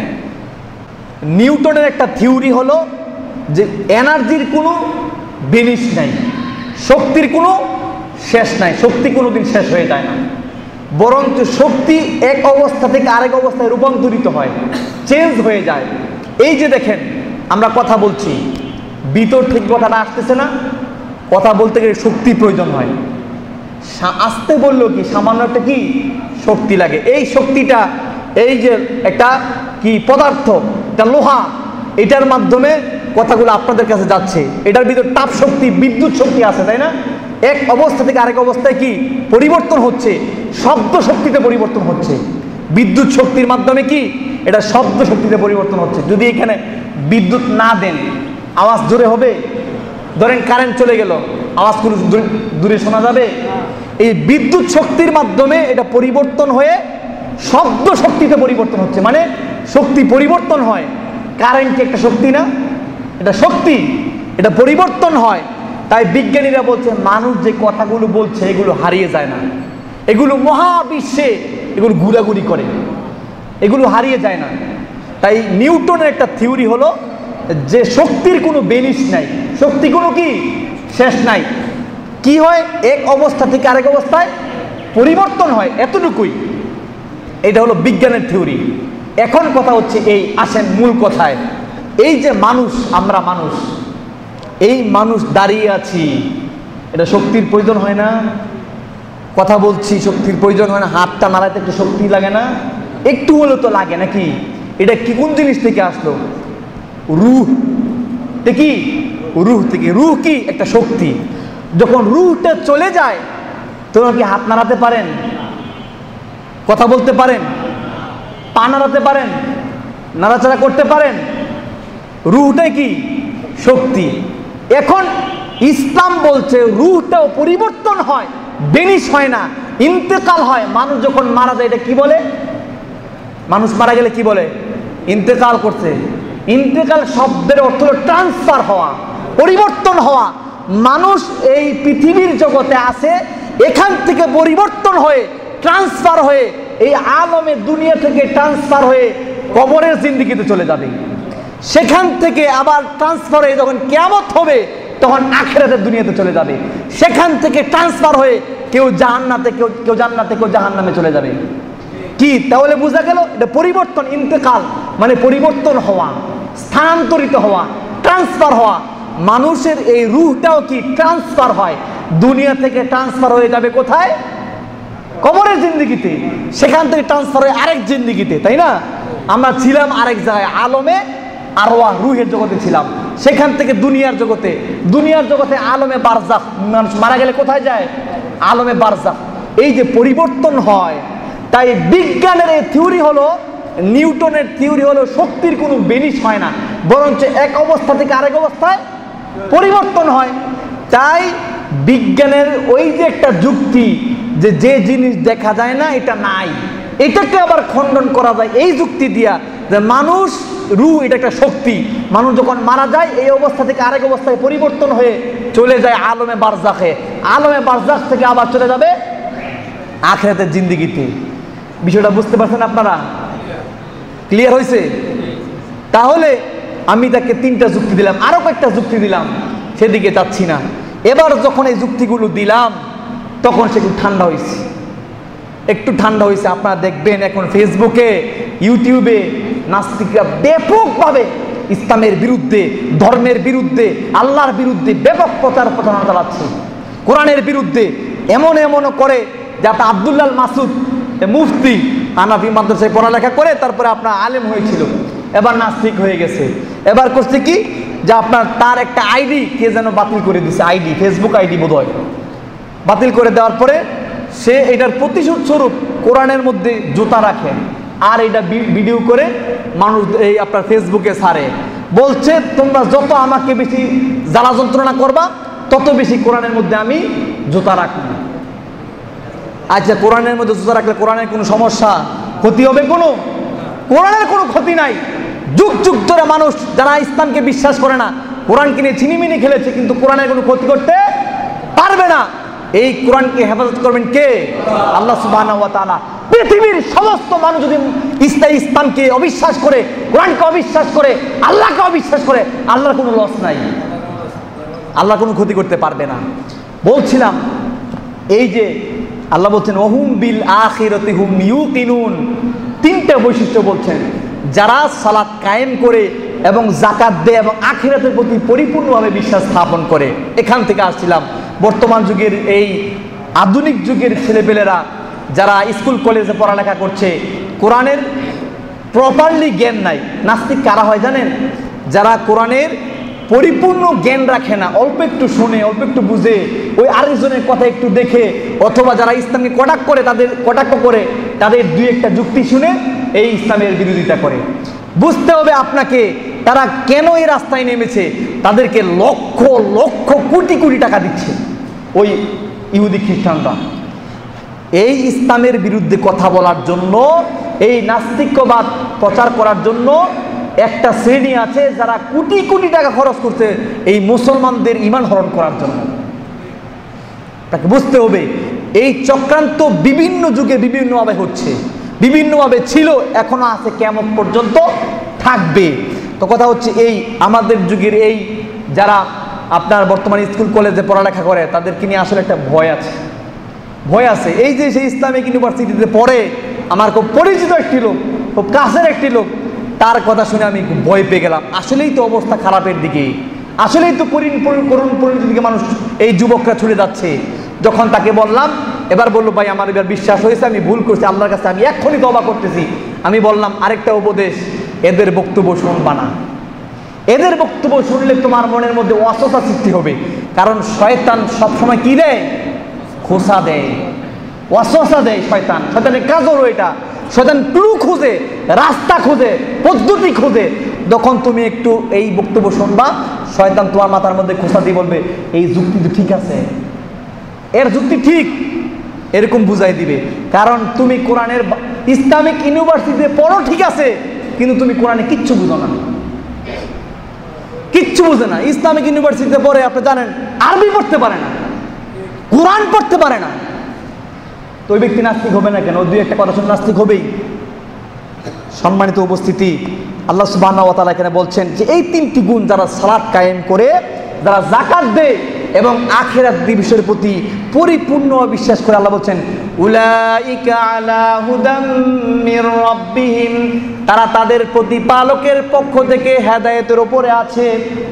নিউটনের একটা থিওরি হলো যে এনার্জির কোনো বিনিশ নাই, শক্তির কোনো শেষ নাই, শক্তি কোনোদিন শেষ হয়ে যায় না, বরঞ্চ শক্তি এক অবস্থা থেকে আরেক অবস্থায় রূপান্তরিত হয়, চেঞ্জ হয়ে যায়। এই যে দেখেন, আমরা কথা বলছি, ভিতর ঠিক কথাটা আসতেছে না, কথা বলতে গেলে শক্তি প্রয়োজন হয়, আসতে বললেও কি সামান্য একটা কি শক্তি লাগে। এই শক্তিটা, এই যে একটা কি পদার্থ, এটা লোহা, এটার মাধ্যমে কথাগুলো আপনাদের কাছে যাচ্ছে, এটার ভিতর তাপ শক্তি, বিদ্যুৎ শক্তি আছে, তাই না? এক অবস্থা থেকে আরেক অবস্থায় কি পরিবর্তন হচ্ছে, শব্দ শক্তিতে পরিবর্তন হচ্ছে। বিদ্যুৎ শক্তির মাধ্যমে কি এটা শব্দ শক্তিতে পরিবর্তন হচ্ছে। যদি এখানে বিদ্যুৎ না দেন, আওয়াজ জোরে হবে। ধরেন কারেন্ট চলে গেল, আওয়াজ কোনো দূরে শোনা যাবে? এই বিদ্যুৎ শক্তির মাধ্যমে এটা পরিবর্তন হয়ে শব্দ শক্তিতে পরিবর্তন হচ্ছে, মানে শক্তি পরিবর্তন হয়। কারেন্ট একটা শক্তি না, এটা শক্তি, এটা পরিবর্তন হয়। তাই বিজ্ঞানীরা বলছে মানুষ যে কথাগুলো বলছে এগুলো হারিয়ে যায় না, এগুলো মহাবিশ্বে এগুলো ঘুরাঘুরি করে, এগুলো হারিয়ে যায় না। তাই নিউটনের একটা থিওরি হলো যে শক্তির কোনো বেনিশ নাই, শক্তি কোনো কি শেষ নাই। কি হয়, এক অবস্থা থেকে আরেক অবস্থায় পরিবর্তন হয়, এতটুকুই। এটা হলো বিজ্ঞানের থিওরি। এখন কথা হচ্ছে এই, আসেন মূল কথায়। এই যে মানুষ, আমরা মানুষ, এই মানুষ দাঁড়িয়ে আছি, এটা শক্তির প্রয়োজন হয় না? কথা বলছি, শক্তির প্রয়োজন হয় না? হাতটা নাড়াতে একটু শক্তি লাগে না? একটু হলেও তো লাগে নাকি? এটা কি, কোন জিনিস থেকে আসলো? রূহ কি? রূহ থেকে। রূহ কি? একটা শক্তি। যখন রূহটা চলে যায় তখন কি হাত নাড়াতে পারেন? কথা বলতে পারেন? পা নাড়াতে পারেন? নাড়াচাড়া করতে পারেন? রূহটাই কি? শক্তি। এখন ইসলাম বলছে রূহটাও পরিবর্তন হয়, বেনিশ হয় না, ইন্তেকাল হয়। মানুষ যখন মারা যায় এটা কি বলে? মানুষ মারা গেলে কি বলে? ইন্তেকাল করছে। ইন্তেকাল শব্দের অর্থ হলো ট্রান্সফার হওয়া, পরিবর্তন হওয়া। মানুষ এই পৃথিবীর জগতে আছে, এখান থেকে পরিবর্তন হয়ে ট্রান্সফার হয়ে এই আলমে দুনিয়া থেকে ট্রান্সফার হয়ে কবরের জিন্দেগিতে চলে যাবে। সেখান থেকে আবার ট্রান্সফার হয়ে যখন কিয়ামত হবে তখন আখিরাতের দুনিয়াতে চলে যাবে। সেখান থেকে ট্রান্সফার হয়ে কেউ জান্নাতে, কেউ জান্নাতে, কেউ জাহান্নামে চলে যাবে। কি তাহলে বোঝা গেল? এটা পরিবর্তন, ইন্তেকাল মানে পরিবর্তন হওয়া, স্থানান্তরিত হওয়া, ট্রান্সফার হওয়া। মানুষের এই রূহটাও কি ট্রান্সফার হয়, দুনিয়া থেকে ট্রান্সফার হয়ে যাবে কোথায়? কবরের জিন্দেগিতে। সেখান থেকে ট্রান্সফার হয়ে আরেক জিন্দেগিতে, তাই না? আমরা ছিলাম আরেক জায়গায়, আলমে আরওয়াহ, রূহের জগতে ছিলাম। সেখান থেকে দুনিয়ার জগতে, দুনিয়ার জগতে আলমে বারজাখ। মানুষ মারা গেলে কোথায় যায়? আলমে বারজাখ। এই যে পরিবর্তন হয়, তাই বিজ্ঞানের এই থিওরি হলো, নিউটনের থিওরি হলো শক্তির কোনো বেনিশ হয় না, বরঞ্চ এক অবস্থা থেকে আরেক অবস্থায় পরিবর্তন হয়। তাই বিজ্ঞানের ওই যে একটা যুক্তি যে যে জিনিস দেখা যায় না এটা নাই, এটাকে আবার খণ্ডন করা যায় এই যুক্তি দিয়া যে মানুষ, রূহ এটা একটা শক্তি। মানুষ যখন মারা যায় এই অবস্থা থেকে আরেক অবস্থায় পরিবর্তন হয়ে চলে যায় আলমে বারজাখে। আলমে বারজাখ থেকে আবার চলে যাবে আখিরাতের জিন্দেগিতে। বিষয়টা বুঝতে পারছেন আপনারা? ক্লিয়ার হয়েছে? তাহলে আমি তাকে 3টা যুক্তি দিলাম, আরো কয়েকটা যুক্তি দিলাম, সেদিকে যাচ্ছি না। এবার যখন এই যুক্তিগুলো দিলাম তখন সে একটু ঠান্ডা হয়েছে, একটু ঠান্ডা হয়েছে। আপনারা দেখবেন এখন ফেসবুকে, ইউটিউবে নাস্তিকরা ব্যাপকভাবে ইসলামের বিরুদ্ধে, ধর্মের বিরুদ্ধে, আল্লাহর বিরুদ্ধে ব্যাপক প্রচারণা চালাচ্ছে, কোরআনের বিরুদ্ধে। এমনও করে যে আপনার আব্দুল্লাহ মাসুদ মুফতি, হানাফি মাদ্রাসায় পড়ালেখা করে তারপরে আপনার আলেম হয়েছিল, এবার নাস্তিক হয়ে গেছে। এবার করছে কি যে আপনার তার একটা আইডি কে যেন বাতিল করে দিছে, আইডি, ফেসবুক আইডি বোধহয় বাতিল করে দেওয়ার পরে সে এটার প্রতিশোধ স্বরূপ কোরআনের মধ্যে জুতা রাখে আর এটা ভিডিও করে মানুষ এই আপনার ফেসবুকে ছাড়ে। বলছে তোমরা যত আমাকে বেশি জ্বালা যন্ত্রণা করবা তত বেশি কোরআনের মধ্যে আমি জুতা রাখবো। আচ্ছা, কোরআনের মধ্যে জুতা রাখলে কোরআনের কোনো সমস্যা, ক্ষতি হবে? কোনো, কোরআনের কোনো ক্ষতি নাই। যুগ যুগ ধরে মানুষ যারা ইসলামকে বিশ্বাস করে না, কোরআনকে নিয়ে ছিনিমিনি খেলেছে, কিন্তু কোরআনের কোনো ক্ষতি করতে পারবে না। এই কোরআনকে হেফাজত করবেন কে? আল্লাহ সুবহানাহু ওয়া তাআলা। পৃথিবীর সমস্ত মানুষ যদি ইসলামকে অবিশ্বাস করে, কোরআনকে অবিশ্বাস করে, আল্লাহকে অবিশ্বাস করে, আল্লাহর কোনো লস নাই, আল্লাহ কোনো ক্ষতি করতে পারবে না। বলছিলাম এই যে আল্লাহ বলছেন ওহুম বিল আখিরাতি হুম ইউকিনুন, 3টা বৈশিষ্ট্য বলছেন। যারা সালাত কায়েম করে এবং যাকাত দেয় এবং আখিরাতের প্রতি পরিপূর্ণভাবে বিশ্বাস স্থাপন করে। এখান থেকে আসছিলাম বর্তমান যুগের এই আধুনিক যুগের ছেলেপেলেরা যারা স্কুল কলেজে পড়ালেখা করছে, কোরআনের প্রপারলি জ্ঞান নাই। নাস্তিক কারা হয় জানেন? যারা কোরআনের পরিপূর্ণ জ্ঞান রাখে না, অল্প একটু শুনে, অল্প একটু বুঝে, ওই আরেকজনের কথা একটু দেখে, অথবা যারা ইসলামকে কটাক্ষ করে তাদের 2-1টা যুক্তি শুনে এই ইসলামের বিরোধিতা করে। বুঝতে হবে আপনাকে তারা কেন এই রাস্তায় নেমেছে, তাদেরকে লক্ষ লক্ষ কোটি কোটি টাকা দিচ্ছে ওই ইহুদি খ্রিস্টানরা। এই ইসলামের বিরুদ্ধে কথা বলার জন্য, এই নাস্তিক্যবাদ প্রচার করার জন্য একটা শ্রেণী আছে যারা কোটি কোটি টাকা খরচ করছে এই মুসলমানদের ঈমান হরণ করার জন্য। তাকে বুঝতে হবে এই চক্রান্ত বিভিন্ন যুগে বিভিন্নভাবে হচ্ছে, বিভিন্নভাবে ছিল, এখনো আছে, কিয়ামত পর্যন্ত থাকবে। তো কথা হচ্ছে এই আমাদের যুগের এই যারা আপনার বর্তমানে স্কুল কলেজে পড়ালেখা করে তাদেরকে নিয়ে আসলে একটা ভয় আছে, ভয় আছে। এই যে সেই ইসলামিক ইউনিভার্সিটিতে পড়ে আমার খুব পরিচিত একটি লোক, খুব কাছের একটি লোক, তার কথা শুনে আমি ভয় পেয়ে গেলাম। আসলেই তো অবস্থা খারাপের দিকে, আসলেই তো করুণ পরিণতির দিকে মানুষ এই যুবকরা ছুটে যাচ্ছে। যখন তাকে বললাম, এবার বললো ভাই আমার এবার বিশ্বাস হয়েছে, আমি ভুল করছি, আল্লাহর কাছে আমি এক্ষুনি তওবা করতেছি। আমি বললাম আরেকটা উপদেশ, এদের বক্তব্য শুনবা না। এদের বক্তব্য শুনলে তোমার মনের মধ্যে অসুস্থতা সৃষ্টি হবে, কারণ শয়তান সবসময় কি দেয়? খোসা দেয়, ওয়াসওয়াসা দেয়। শয়তানের কাজ হলো এটা। শয়তান ক্লু খুঁজে, রাস্তা খুঁজে, পদ্ধতি খুঁজে। যখন তুমি একটু এই বক্তব্য শুনবা, শয়তান তোমার মাথার মধ্যে খোসা দিয়ে বলবে এই যুক্তি তো ঠিক আছে, এর যুক্তি ঠিক, এরকম বুঝাই দিবে। কারণ তুমি কোরআনের ইসলামিক ইউনিভার্সিটিতে পড়ো ঠিক আছে, কিন্তু তুমি কোরআনে কিচ্ছু বুঝো না, কিচ্ছু বুঝে না। ইসলামিক ইউনিভার্সিটিতে পড়ে আপনি জানেন আরবি পড়তে পারে না, কোরআন পড়তে পারে না, তো ওই ব্যক্তি নাস্তিক হবে না কেন? ওই দুই একটা কথা শুনে নাস্তিক হবেই। সম্মানিত উপস্থিতি, আল্লাহ সুবহানাহু ওয়া তাআলা এখানে বলছেন যে এই তিনটি গুণ যারা সালাত কায়েম করে, যারা যাকাত দেয় এবং আখিরাত দিবসের প্রতি পরিপূর্ণ বিশ্বাস করে, আল্লাহ বলছেন উলাইকা আলা হুদাম মির রাব্বিহিম, তারা তাদের প্রতিপালকের পক্ষ থেকে হেদায়েতের উপরে আছে।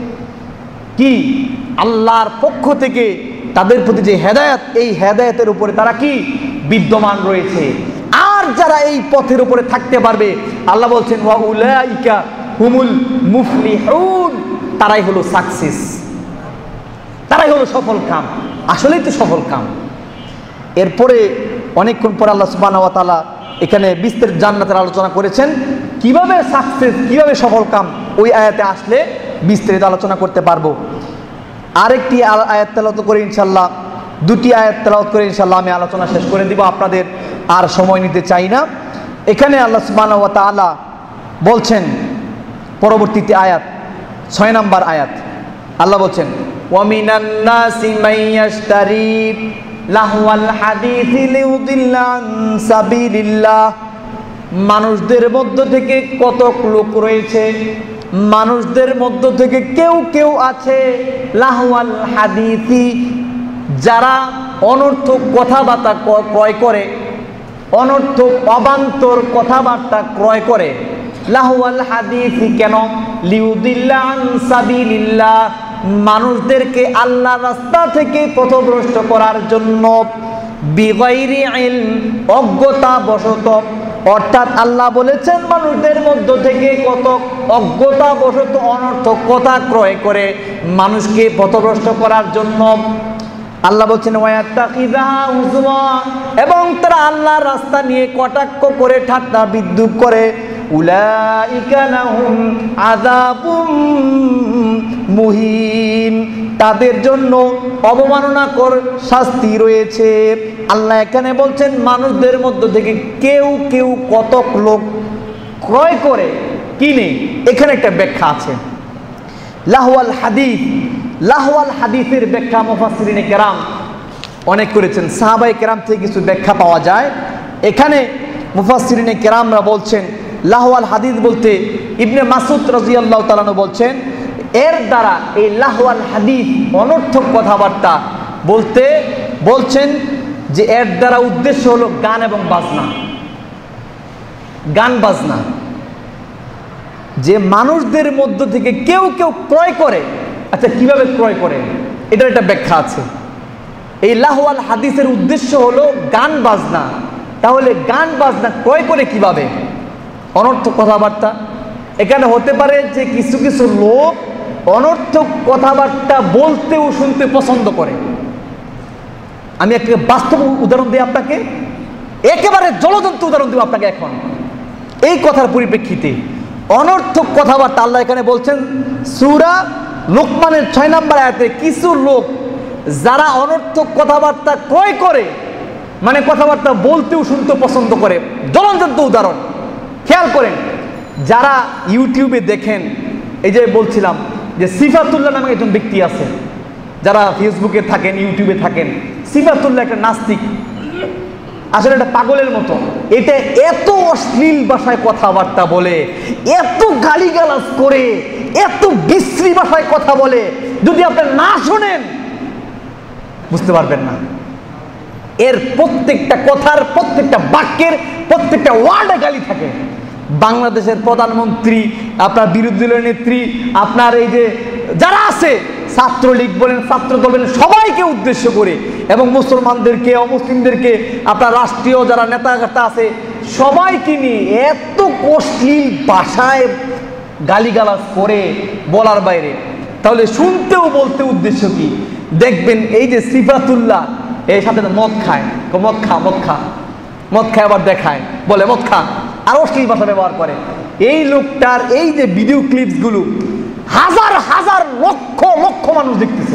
কি? আল্লাহর পক্ষ থেকে তাদের প্রতি যে হেদায়েত, এই হেদায়েতের উপরে তারা কি বিদ্যমান রয়েছে। আর যারা এই পথের উপরে থাকতে পারবে, আল্লাহ বলছেন ওয়া উলাইকা হুমুল মুফলিহুন, তারাই হলো সাকসেস, তারাই হলো সফল কাম। আসলেই তো সফল কাম। এরপরে অনেকক্ষণ পরে আল্লাহ সুবহানাহু ওয়া তাআলা এখানে বিস্তারিত জান্নাতের আলোচনা করেছেন। কিভাবে সাকসেস, কিভাবে সফল কাম, ওই আয়াতে আসলে বিস্তারিত আলোচনা করতে পারবো। আরেকটি আয়াত তেলাওয়াত করে ইনশাআল্লাহ, দুটি আয়াত তেলাওয়াত করে ইনশাআল্লাহ আমি আলোচনা শেষ করে দিব, আপনাদের আর সময় নিতে চাই না। এখানে আল্লাহ সুবহানাহু ওয়া তাআলা বলছেন পরবর্তীতে আয়াত 6 নম্বর আয়াত, আল্লাহ বলছেন ওয়া মিনান নাসি মান ইয়াশতারি লাহওয়াল হাদিসি লিউদিল্লা আন সাবিলিল্লাহ, মানুষদের মধ্য থেকে কতক লোক রয়েছে, মানুষদের মধ্য থেকে কেউ কেউ আছে লাহওয়াল হাদিসি, যারা অনর্থক কথাবার্তা ক্রয় করে, অনর্থক অবান্তর কথাবার্তা ক্রয় করে। লাহওয়াল হাদিসি কেন? লিউদিল্লা আন সাবিলিল্লাহ, মানুষদেরকে আল্লাহর রাস্তা থেকে পথভ্রষ্ট করার জন্য। বিগাইরি ইলম, অজ্ঞতা বশত। অর্থাৎ আল্লাহ বলেছেন মানুষদের মধ্য থেকে কত অজ্ঞতা বশত অনর্থক কথা ক্রয় করে মানুষকে পথভ্রষ্ট করার জন্য। আল্লাহ বলছেন ওয়ায়াত্তাখিযা হুজওয়া, এবং তারা আল্লাহর রাস্তা নিয়ে কটাক্ষ করে, ঠাট্টা বিদ্রূপ করে। উলাইকা লাহুম আযাবুম মুহিন, তাদের জন্য অবমাননাকর শাস্তি রয়েছে। আল্লাহ এখানে বলছেন মানুষদের মধ্য থেকে কেউ কেউ কতক লোক ক্রয় করে, কিনে। এখানে একটা ব্যাখ্যা আছে লাহওয়াল হাদিস। লাহওয়াল হাদিসের ব্যাখ্যা মুফাসসিরিনে কেরাম অনেক করেছেন, সাহাবায়ে কেরাম থেকে কিছু ব্যাখ্যা পাওয়া যায়। এখানে মুফাসসিরিনে কেরামরা বলছেন লাহওয়াল হাদিস বলতে ইবনে মাসউদ রাদিয়াল্লাহু তাআলা আনহু বলছেন এর দ্বারা এই লাহওয়াল হাদিস অনর্থক কথাবার্তা বলতে বলছেন যে এর দ্বারা উদ্দেশ্য হলো গান এবং বাজনা। গান বাজনা যে মানুষদের মধ্য থেকে কেউ কেউ ক্রয় করে। আচ্ছা, কিভাবে ক্রয় করে? এটার একটা ব্যাখ্যা আছে। এই লাহওয়াল হাদিসের উদ্দেশ্য হলো গান বাজনা। তাহলে গান বাজনা ক্রয় করে কিভাবে? অনর্থক কথাবার্তা। এখানে হতে পারে যে কিছু কিছু লোক অনর্থক কথাবার্তা বলতে ও শুনতে পছন্দ করে। আমি একটা বাস্তব উদাহরণ দিই আপনাকে, একেবারে জ্বলন্ত উদাহরণ দিব আপনাকে এখন। এই কথার পরিপ্রেক্ষিতে অনর্থক কথাবার্তা আল্লাহ এখানে বলছেন সূরা লোকমানের 6 নম্বর আয়াতে কিছু লোক যারা অনর্থক কথাবার্তা ক্রয় করে, মানে কথাবার্তা বলতেও শুনতে পছন্দ করে। জ্বলন্ত উদাহরণ খেয়াল করেন, যারা ইউটিউবে দেখেন, এই যে বলছিলাম যে সিফাতুল্লাহ নামে একজন ব্যক্তি আছে, যারা ফেসবুকে থাকেন, ইউটিউবে থাকেন, সিফাতুল্লাহ একটা নাস্তিক, আসলে একটা পাগলের মতো। এটা এত অশ্লীল ভাষায় কথাবার্তা বলে, এত গালিগালাজ করে, এত বিশ্রী ভাষায় কথা বলে, যদি আপনি না শোনেন বুঝতে পারবেন না। এর প্রত্যেকটা কথার, প্রত্যেকটা বাক্যের, প্রত্যেকটা ওয়ার্ডে গালি থাকে। বাংলাদেশের প্রধানমন্ত্রী, আপনার বিরোধী দলের নেত্রী, আপনার এই যে যারা আছে, ছাত্রলীগ বলেন, ছাত্রদল বলেন, সবাইকে উদ্দেশ্য করে, এবং মুসলমানদেরকে, অমুসলিমদেরকে, আপনার রাষ্ট্রীয় যারা নেতাকর্তা আছে সবাইকে নিয়ে এত অশ্লীল ভাষায় গালিগালাজ করে বলার বাইরে। তাহলে শুনতেও বলতে উদ্দেশ্য কি? দেখবেন এই যে সিফাতুল্লাহ এর সাথে মদ খায়, মদ খা মদ খা মদ খায়, আবার দেখায়, বলে মদ খা, আর অশ্লীল ভাষা ব্যবহার করে। এই লোকটার এই যে ভিডিও ক্লিপসগুলো হাজার হাজার লক্ষ লক্ষ মানুষ দেখতেছে।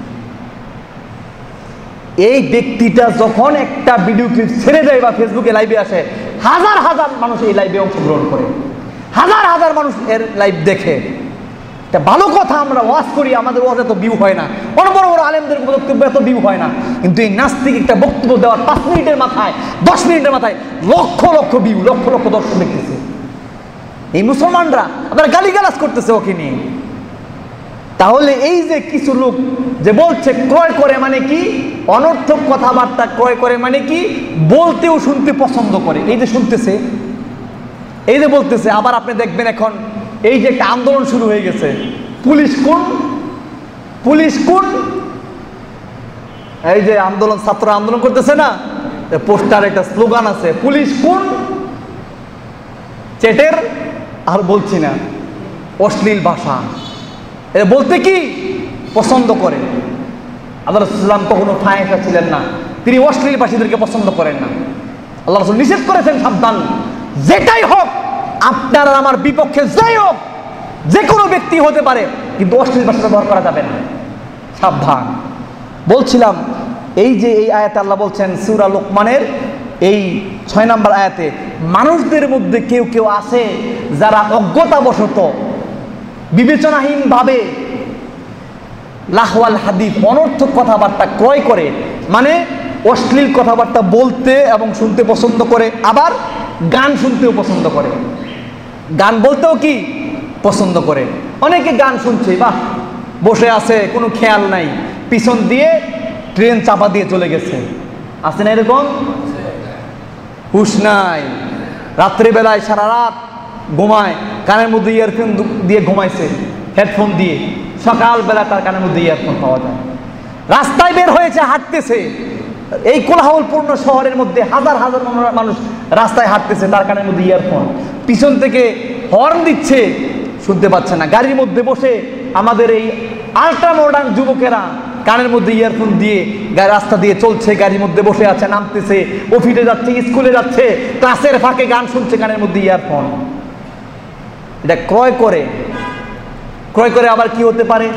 এই ব্যক্তিটা যখন একটা ভিডিও ক্লিপ ছেড়ে দেয় বা ফেসবুকে লাইভে আসে, হাজার হাজার মানুষ এই লাইভে অংশগ্রহণ করে, হাজার হাজার মানুষ এর লাইভ দেখে। এটা ভালো কথা, আমরা ওয়াজ করি, আমাদের ওয়াজ এত ভিউ হয় না, বড় বড় বড় আলেমদের বক্তব্য এত ভিউ হয় না, কিন্তু এই নাস্তিক একটা বক্তব্য দেওয়ার 5 মিনিটের মাথায়, 10 মিনিটের মাথায় লক্ষ লক্ষ ভিউ, লক্ষ লক্ষ দর্শক দেখতেছে। এই মুসলমানরা আবার গালিগালাজ করতেছে ওকে নিয়ে। তাহলে এই যে কিছু লোক যে বলছে ক্রয় করে মানে কি, অনর্থক কথাবার্তা ক্রয় করে মানে কি, বলতেও শুনতে পছন্দ করে। এই যে শুনতেছে, এই যে বলতেছে, আবার আপনি দেখবেন এখন এই যে একটা আন্দোলন শুরু হয়ে গেছে, পুলিশ কোন পুলিশ কোন, এই যে আন্দোলন, ছাত্র আন্দোলন করতেছে না, পোস্টার একটা স্লোগান আছে, পুলিশ কোন চেটের, আর বলছি না, অশ্লীল ভাষা এটা বলতে কি পছন্দ করে। আল্লাহ রাসূল কখনো ফাহিশা ছিলেন না, তিনি অশ্লীল ভাষীদেরকে পছন্দ করেন না। আল্লাহ রাসূল নিষেধ করেছেন, সাবধান, যেটাই হোক আপনার আমার বিপক্ষে, যেই হোক, যে কোনো ব্যক্তি হতে পারে, কিন্তু অশ্লীল ভাষা ব্যবহার করা যাবে না, সাবধান। বলছিলাম এই যে এই আয়াতে আল্লাহ বলছেন সূরা লোকমানের এই 6 নম্বর আয়াতে, মানুষদের মধ্যে কেউ কেউ আছে যারা অজ্ঞতাবশত বিবেচনাহীনভাবে লাহওয়াল হাদিস, অনর্থক কথাবার্তা ক্রয় করে, মানে অশ্লীল কথাবার্তা বলতে এবং শুনতে পছন্দ করে, আবার গান শুনতেও পছন্দ করে, গান বলতেও কি পছন্দ করে। অনেকে গান শুনছে, বাহ, বসে আছে, কোনো খেয়াল নাই, পিছন দিয়ে ট্রেন চাপা দিয়ে চলে গেছে, আছে না এরকম? হুশ নাই, রাত্রিবেলায় সারা রাত ঘুমায়, কানের মধ্যে ইয়ারফোন দিয়ে ঘুমাইছে, হেডফোন দিয়ে, সকালবেলা তার কানের মধ্যে ইয়ারফোন পাওয়া যায়। রাস্তায় বের হয়েছে, হাঁটতেছে, এই কোলাহলপূর্ণ শহরের মধ্যে হাজার হাজার মানুষ রাস্তায় হাঁটতেছে, তার কানের মধ্যে ইয়ারফোন, পিছন থেকে হর্ন দিচ্ছে, শুনতে পাচ্ছে না। গাড়ির মধ্যে বসে আমাদের এই আল্ট্রা মডার্ন যুবকেরা কানের মধ্যে ইয়ারফোন দিয়ে রাস্তা দিয়ে চলছে, গাড়ির মধ্যে বসে আছে, নামতেছে, অফিসে যাচ্ছে, স্কুলে যাচ্ছে, ক্লাসের ফাঁকে গান শুনছে, কানের মধ্যে ইয়ারফোন। এটা ক্রয় করে। ক্রয় করে আবার কি হতে পারে,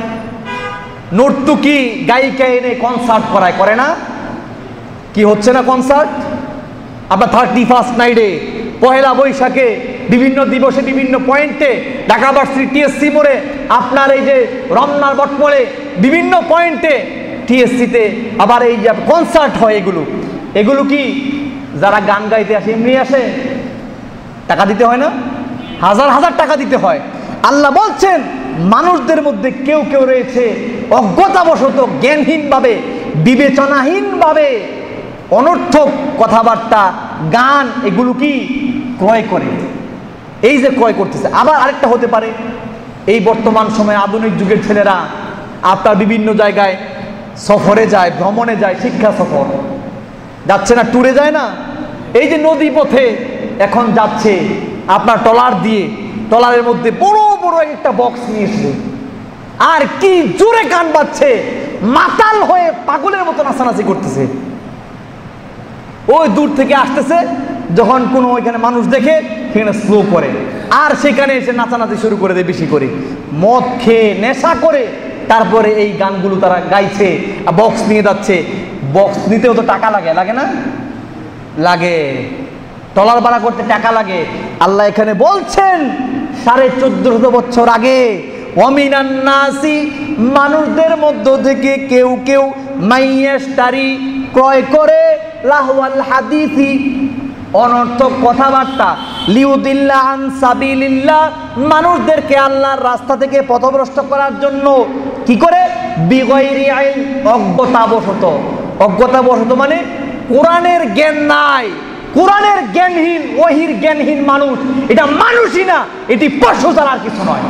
নর্তকী গায়িকা এনে কনসার্ট করায়, করে না? কি হচ্ছে না কনসার্ট? আপনার 31st নাইটে, পহেলা বৈশাখে, বিভিন্ন দিবসে, বিভিন্ন পয়েন্টে, ঢাকা ভার্সিটি টিএসসি মোড়ে, আপনার এই যে রমনার বটমোড়ে, বিভিন্ন পয়েন্টে টিএসসিতে আবার এই যে কনসার্ট হয়। এগুলো কি যারা গান গাইতে আসে এমনি আসে? টাকা দিতে হয় না? হাজার হাজার টাকা দিতে হয়। আল্লাহ বলছেন মানুষদের মধ্যে কেউ কেউ রয়েছে অজ্ঞতাবশত, জ্ঞানহীনভাবে, বিবেচনাহীনভাবে অনর্থক কথাবার্তা, গান, এগুলো কি ক্রয় করে। এই যে ক্রয় করতেছে। আবার আরেকটা হতে পারে, এই বর্তমান সময়ে আধুনিক যুগের ছেলেরা আপনার বিভিন্ন জায়গায় সফরে যায়, ভ্রমণে যায়, শিক্ষা সফর যাচ্ছে না, ট্যুরে যায় না, এই যে নদী পথে এখন যাচ্ছে আপনার ট্রলার দিয়ে, ট্রলারের মধ্যে বড় বড় একটা বক্স নিয়ে এসে আর কি জোরে গান বাজছে, মাতাল হয়ে পাগলের মতো নাচানাচি করতেছে। ওই দূর থেকে আসতেছে, যখন কোনো ওইখানে মানুষ দেখে সেখানে স্লো করে, আর সেখানে এসে নাচানাচি শুরু করে দেয় বেশি করে, মদ খেয়ে নেশা করে তারপরে এই গানগুলো তারা গাইছে, বক্স নিয়ে যাচ্ছে। বক্স নিতেও তো টাকা লাগে, লাগে না? লাগে, টলার ভাড়া করতে টাকা লাগে। আল্লাহ এখানে বলছেন 1450 বছর আগে, ওয়ামিনান নাসি, মানুষদের মধ্য থেকে কেউ কেউ মাইয়াশতারি, ক্রয় করে, লাহওয়াল হাদিসি, অনর্থক কথাবার্তা, লিউদিল্লা আন সাবিলিল্লাহ, মানুষদেরকে আল্লাহর রাস্তা থেকে পথভ্রষ্ট করার জন্য কি করে? বিগয়রি ইলম, অজ্ঞতাবশত। অজ্ঞতাবশত মানে কোরআনের জ্ঞান নাই, কোরআনের জ্ঞানহীন, ওহির জ্ঞানহীন মানুষ, এটা মানুষই না, এটি পশু ছাড়া আর কিছু নয়।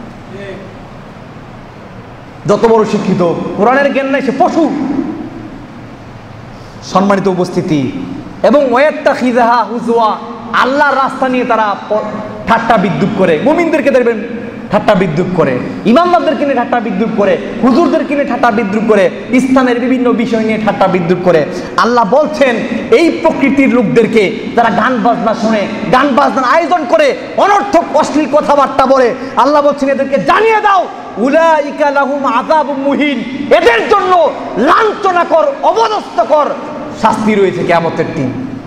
যত বড় শিক্ষিত, কোরআনের জ্ঞান নাই, সে পশু। সম্মানিত উপস্থিতি, এবং ওয়াত্তাখিযাহা হুজওয়া, আল্লাহর রাস্তা নিয়ে তারা ঠাট্টা বিদ্রুপ করে। মুমিনদেরকে দেখবেন ঠাট্টা বিদ্রুপ করে, ইমামদেরকে নিয়ে ঠাট্টা বিদ্রুপ করে, হুজুরদেরকে নিয়ে ঠাট্টা বিদ্রুপ করে, ইসলামের বিভিন্ন বিষয় নিয়ে ঠাট্টা বিদ্রুপ করে। আল্লাহ বলছেন এই প্রকৃতির লোকদেরকে যারা গান বাজনা শুনে, গান বাজনার আয়োজন করে, অনর্থক অশ্লীল কথাবার্তা বলে, আল্লাহ বলছেন এদেরকে জানিয়ে দাও, উলাইকা লাহুম আযাবুম মুহিন, এদের জন্য লাঞ্ছনাকর, অবদস্থকর শাস্তি রয়েছে কিয়ামতের দিন।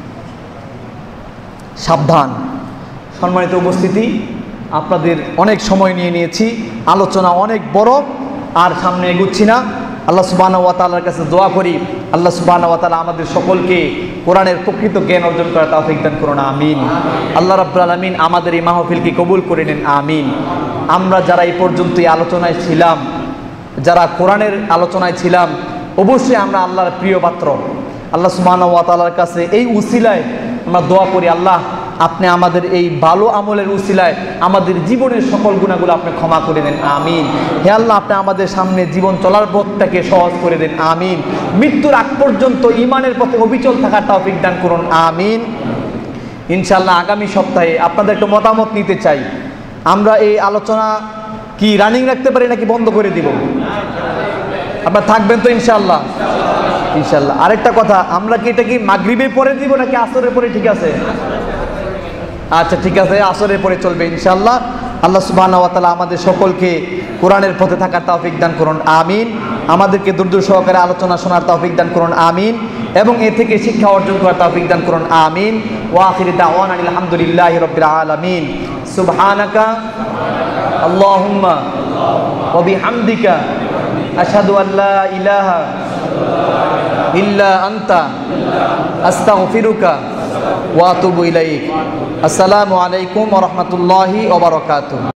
সাবধান। সম্মানিত উপস্থিতি, আপনাদের অনেক সময় নিয়ে নিয়েছি, আলোচনা অনেক বড়, আর সামনে এগুচ্ছি না। আল্লাহ সুবহানাহু ওয়া তাআলার কাছে দোয়া করি, আল্লাহ সুবহানাহু ওয়া তাআলা আমাদের সকলকে কোরআনের প্রকৃত জ্ঞান অর্জন করার তৌফিক দান করুন, আমিন। আল্লাহ রাব্বুল আলামিন আমাদের এই মাহফিলকে কবুল করে নিন, আমিন। আমরা যারা এই পর্যন্ত এই আলোচনায় ছিলাম, যারা কোরআনের আলোচনায় ছিলাম, অবশ্যই আমরা আল্লাহর প্রিয় পাত্র। আল্লাহ সুবহানাহু ওয়া তাআলার কাছে এই উসিলায় আমরা দোয়া করি, আল্লাহ আপনি আমাদের এই ভালো আমলের উসিলায় আমাদের জীবনের সকল গুনাহগুলো আপনি ক্ষমা করে দেন, আমিন। হে আল্লাহ, আপনি আমাদের সামনে জীবন চলার পথটাকে সহজ করে দেন, আমিন। মৃত্যুর আগ পর্যন্ত ঈমানের পথে অবিচল থাকার তৌফিক দান করুন, আমিন। ইনশাআল্লাহ আগামী সপ্তাহে আপনাদের একটু মতামত নিতে চাই। আমরা এই আলোচনা কি রানিং রাখতে পারি নাকি বন্ধ করে দিব? আপনারা থাকবেন তো ইনশাআল্লাহ? ইনশাআল্লাহ। আরেকটা কথা, আমরা কি এটা কি মাগরিবের পরে দিব নাকি আসরের পরে? ঠিক আছে, আচ্ছা ঠিক আছে, আসরের পরে চলবে ইনশাআল্লাহ। আল্লাহ সুবহানাহু ওয়া তাআলা আমাদের সকলকে কোরআনের পথে থাকার তৌফিক দান করুন, আমিন। আমাদেরকে দূর সহকারে আলোচনা শোনার তৌফিক দান করুন, আমিন। এবং এ থেকে শিক্ষা অর্জন করার তৌফিক দান করুন, আমিন। ওয়া আখিরু দাওয়ানা আলহামদুলিল্লাহি রাব্বিল আলামিন। সুবহানাকা আল্লাহুম্মা ওয়া বিহামদিকা আশহাদু আল্লা ইলাহা ইল্লা আনতা আস্তাগফিরুকা ওয়া আতুবু ইলাইক। আসসালামু আলাইকুম ওয়া রাহমাতুল্লাহি ওয়া বারাকাতুহু।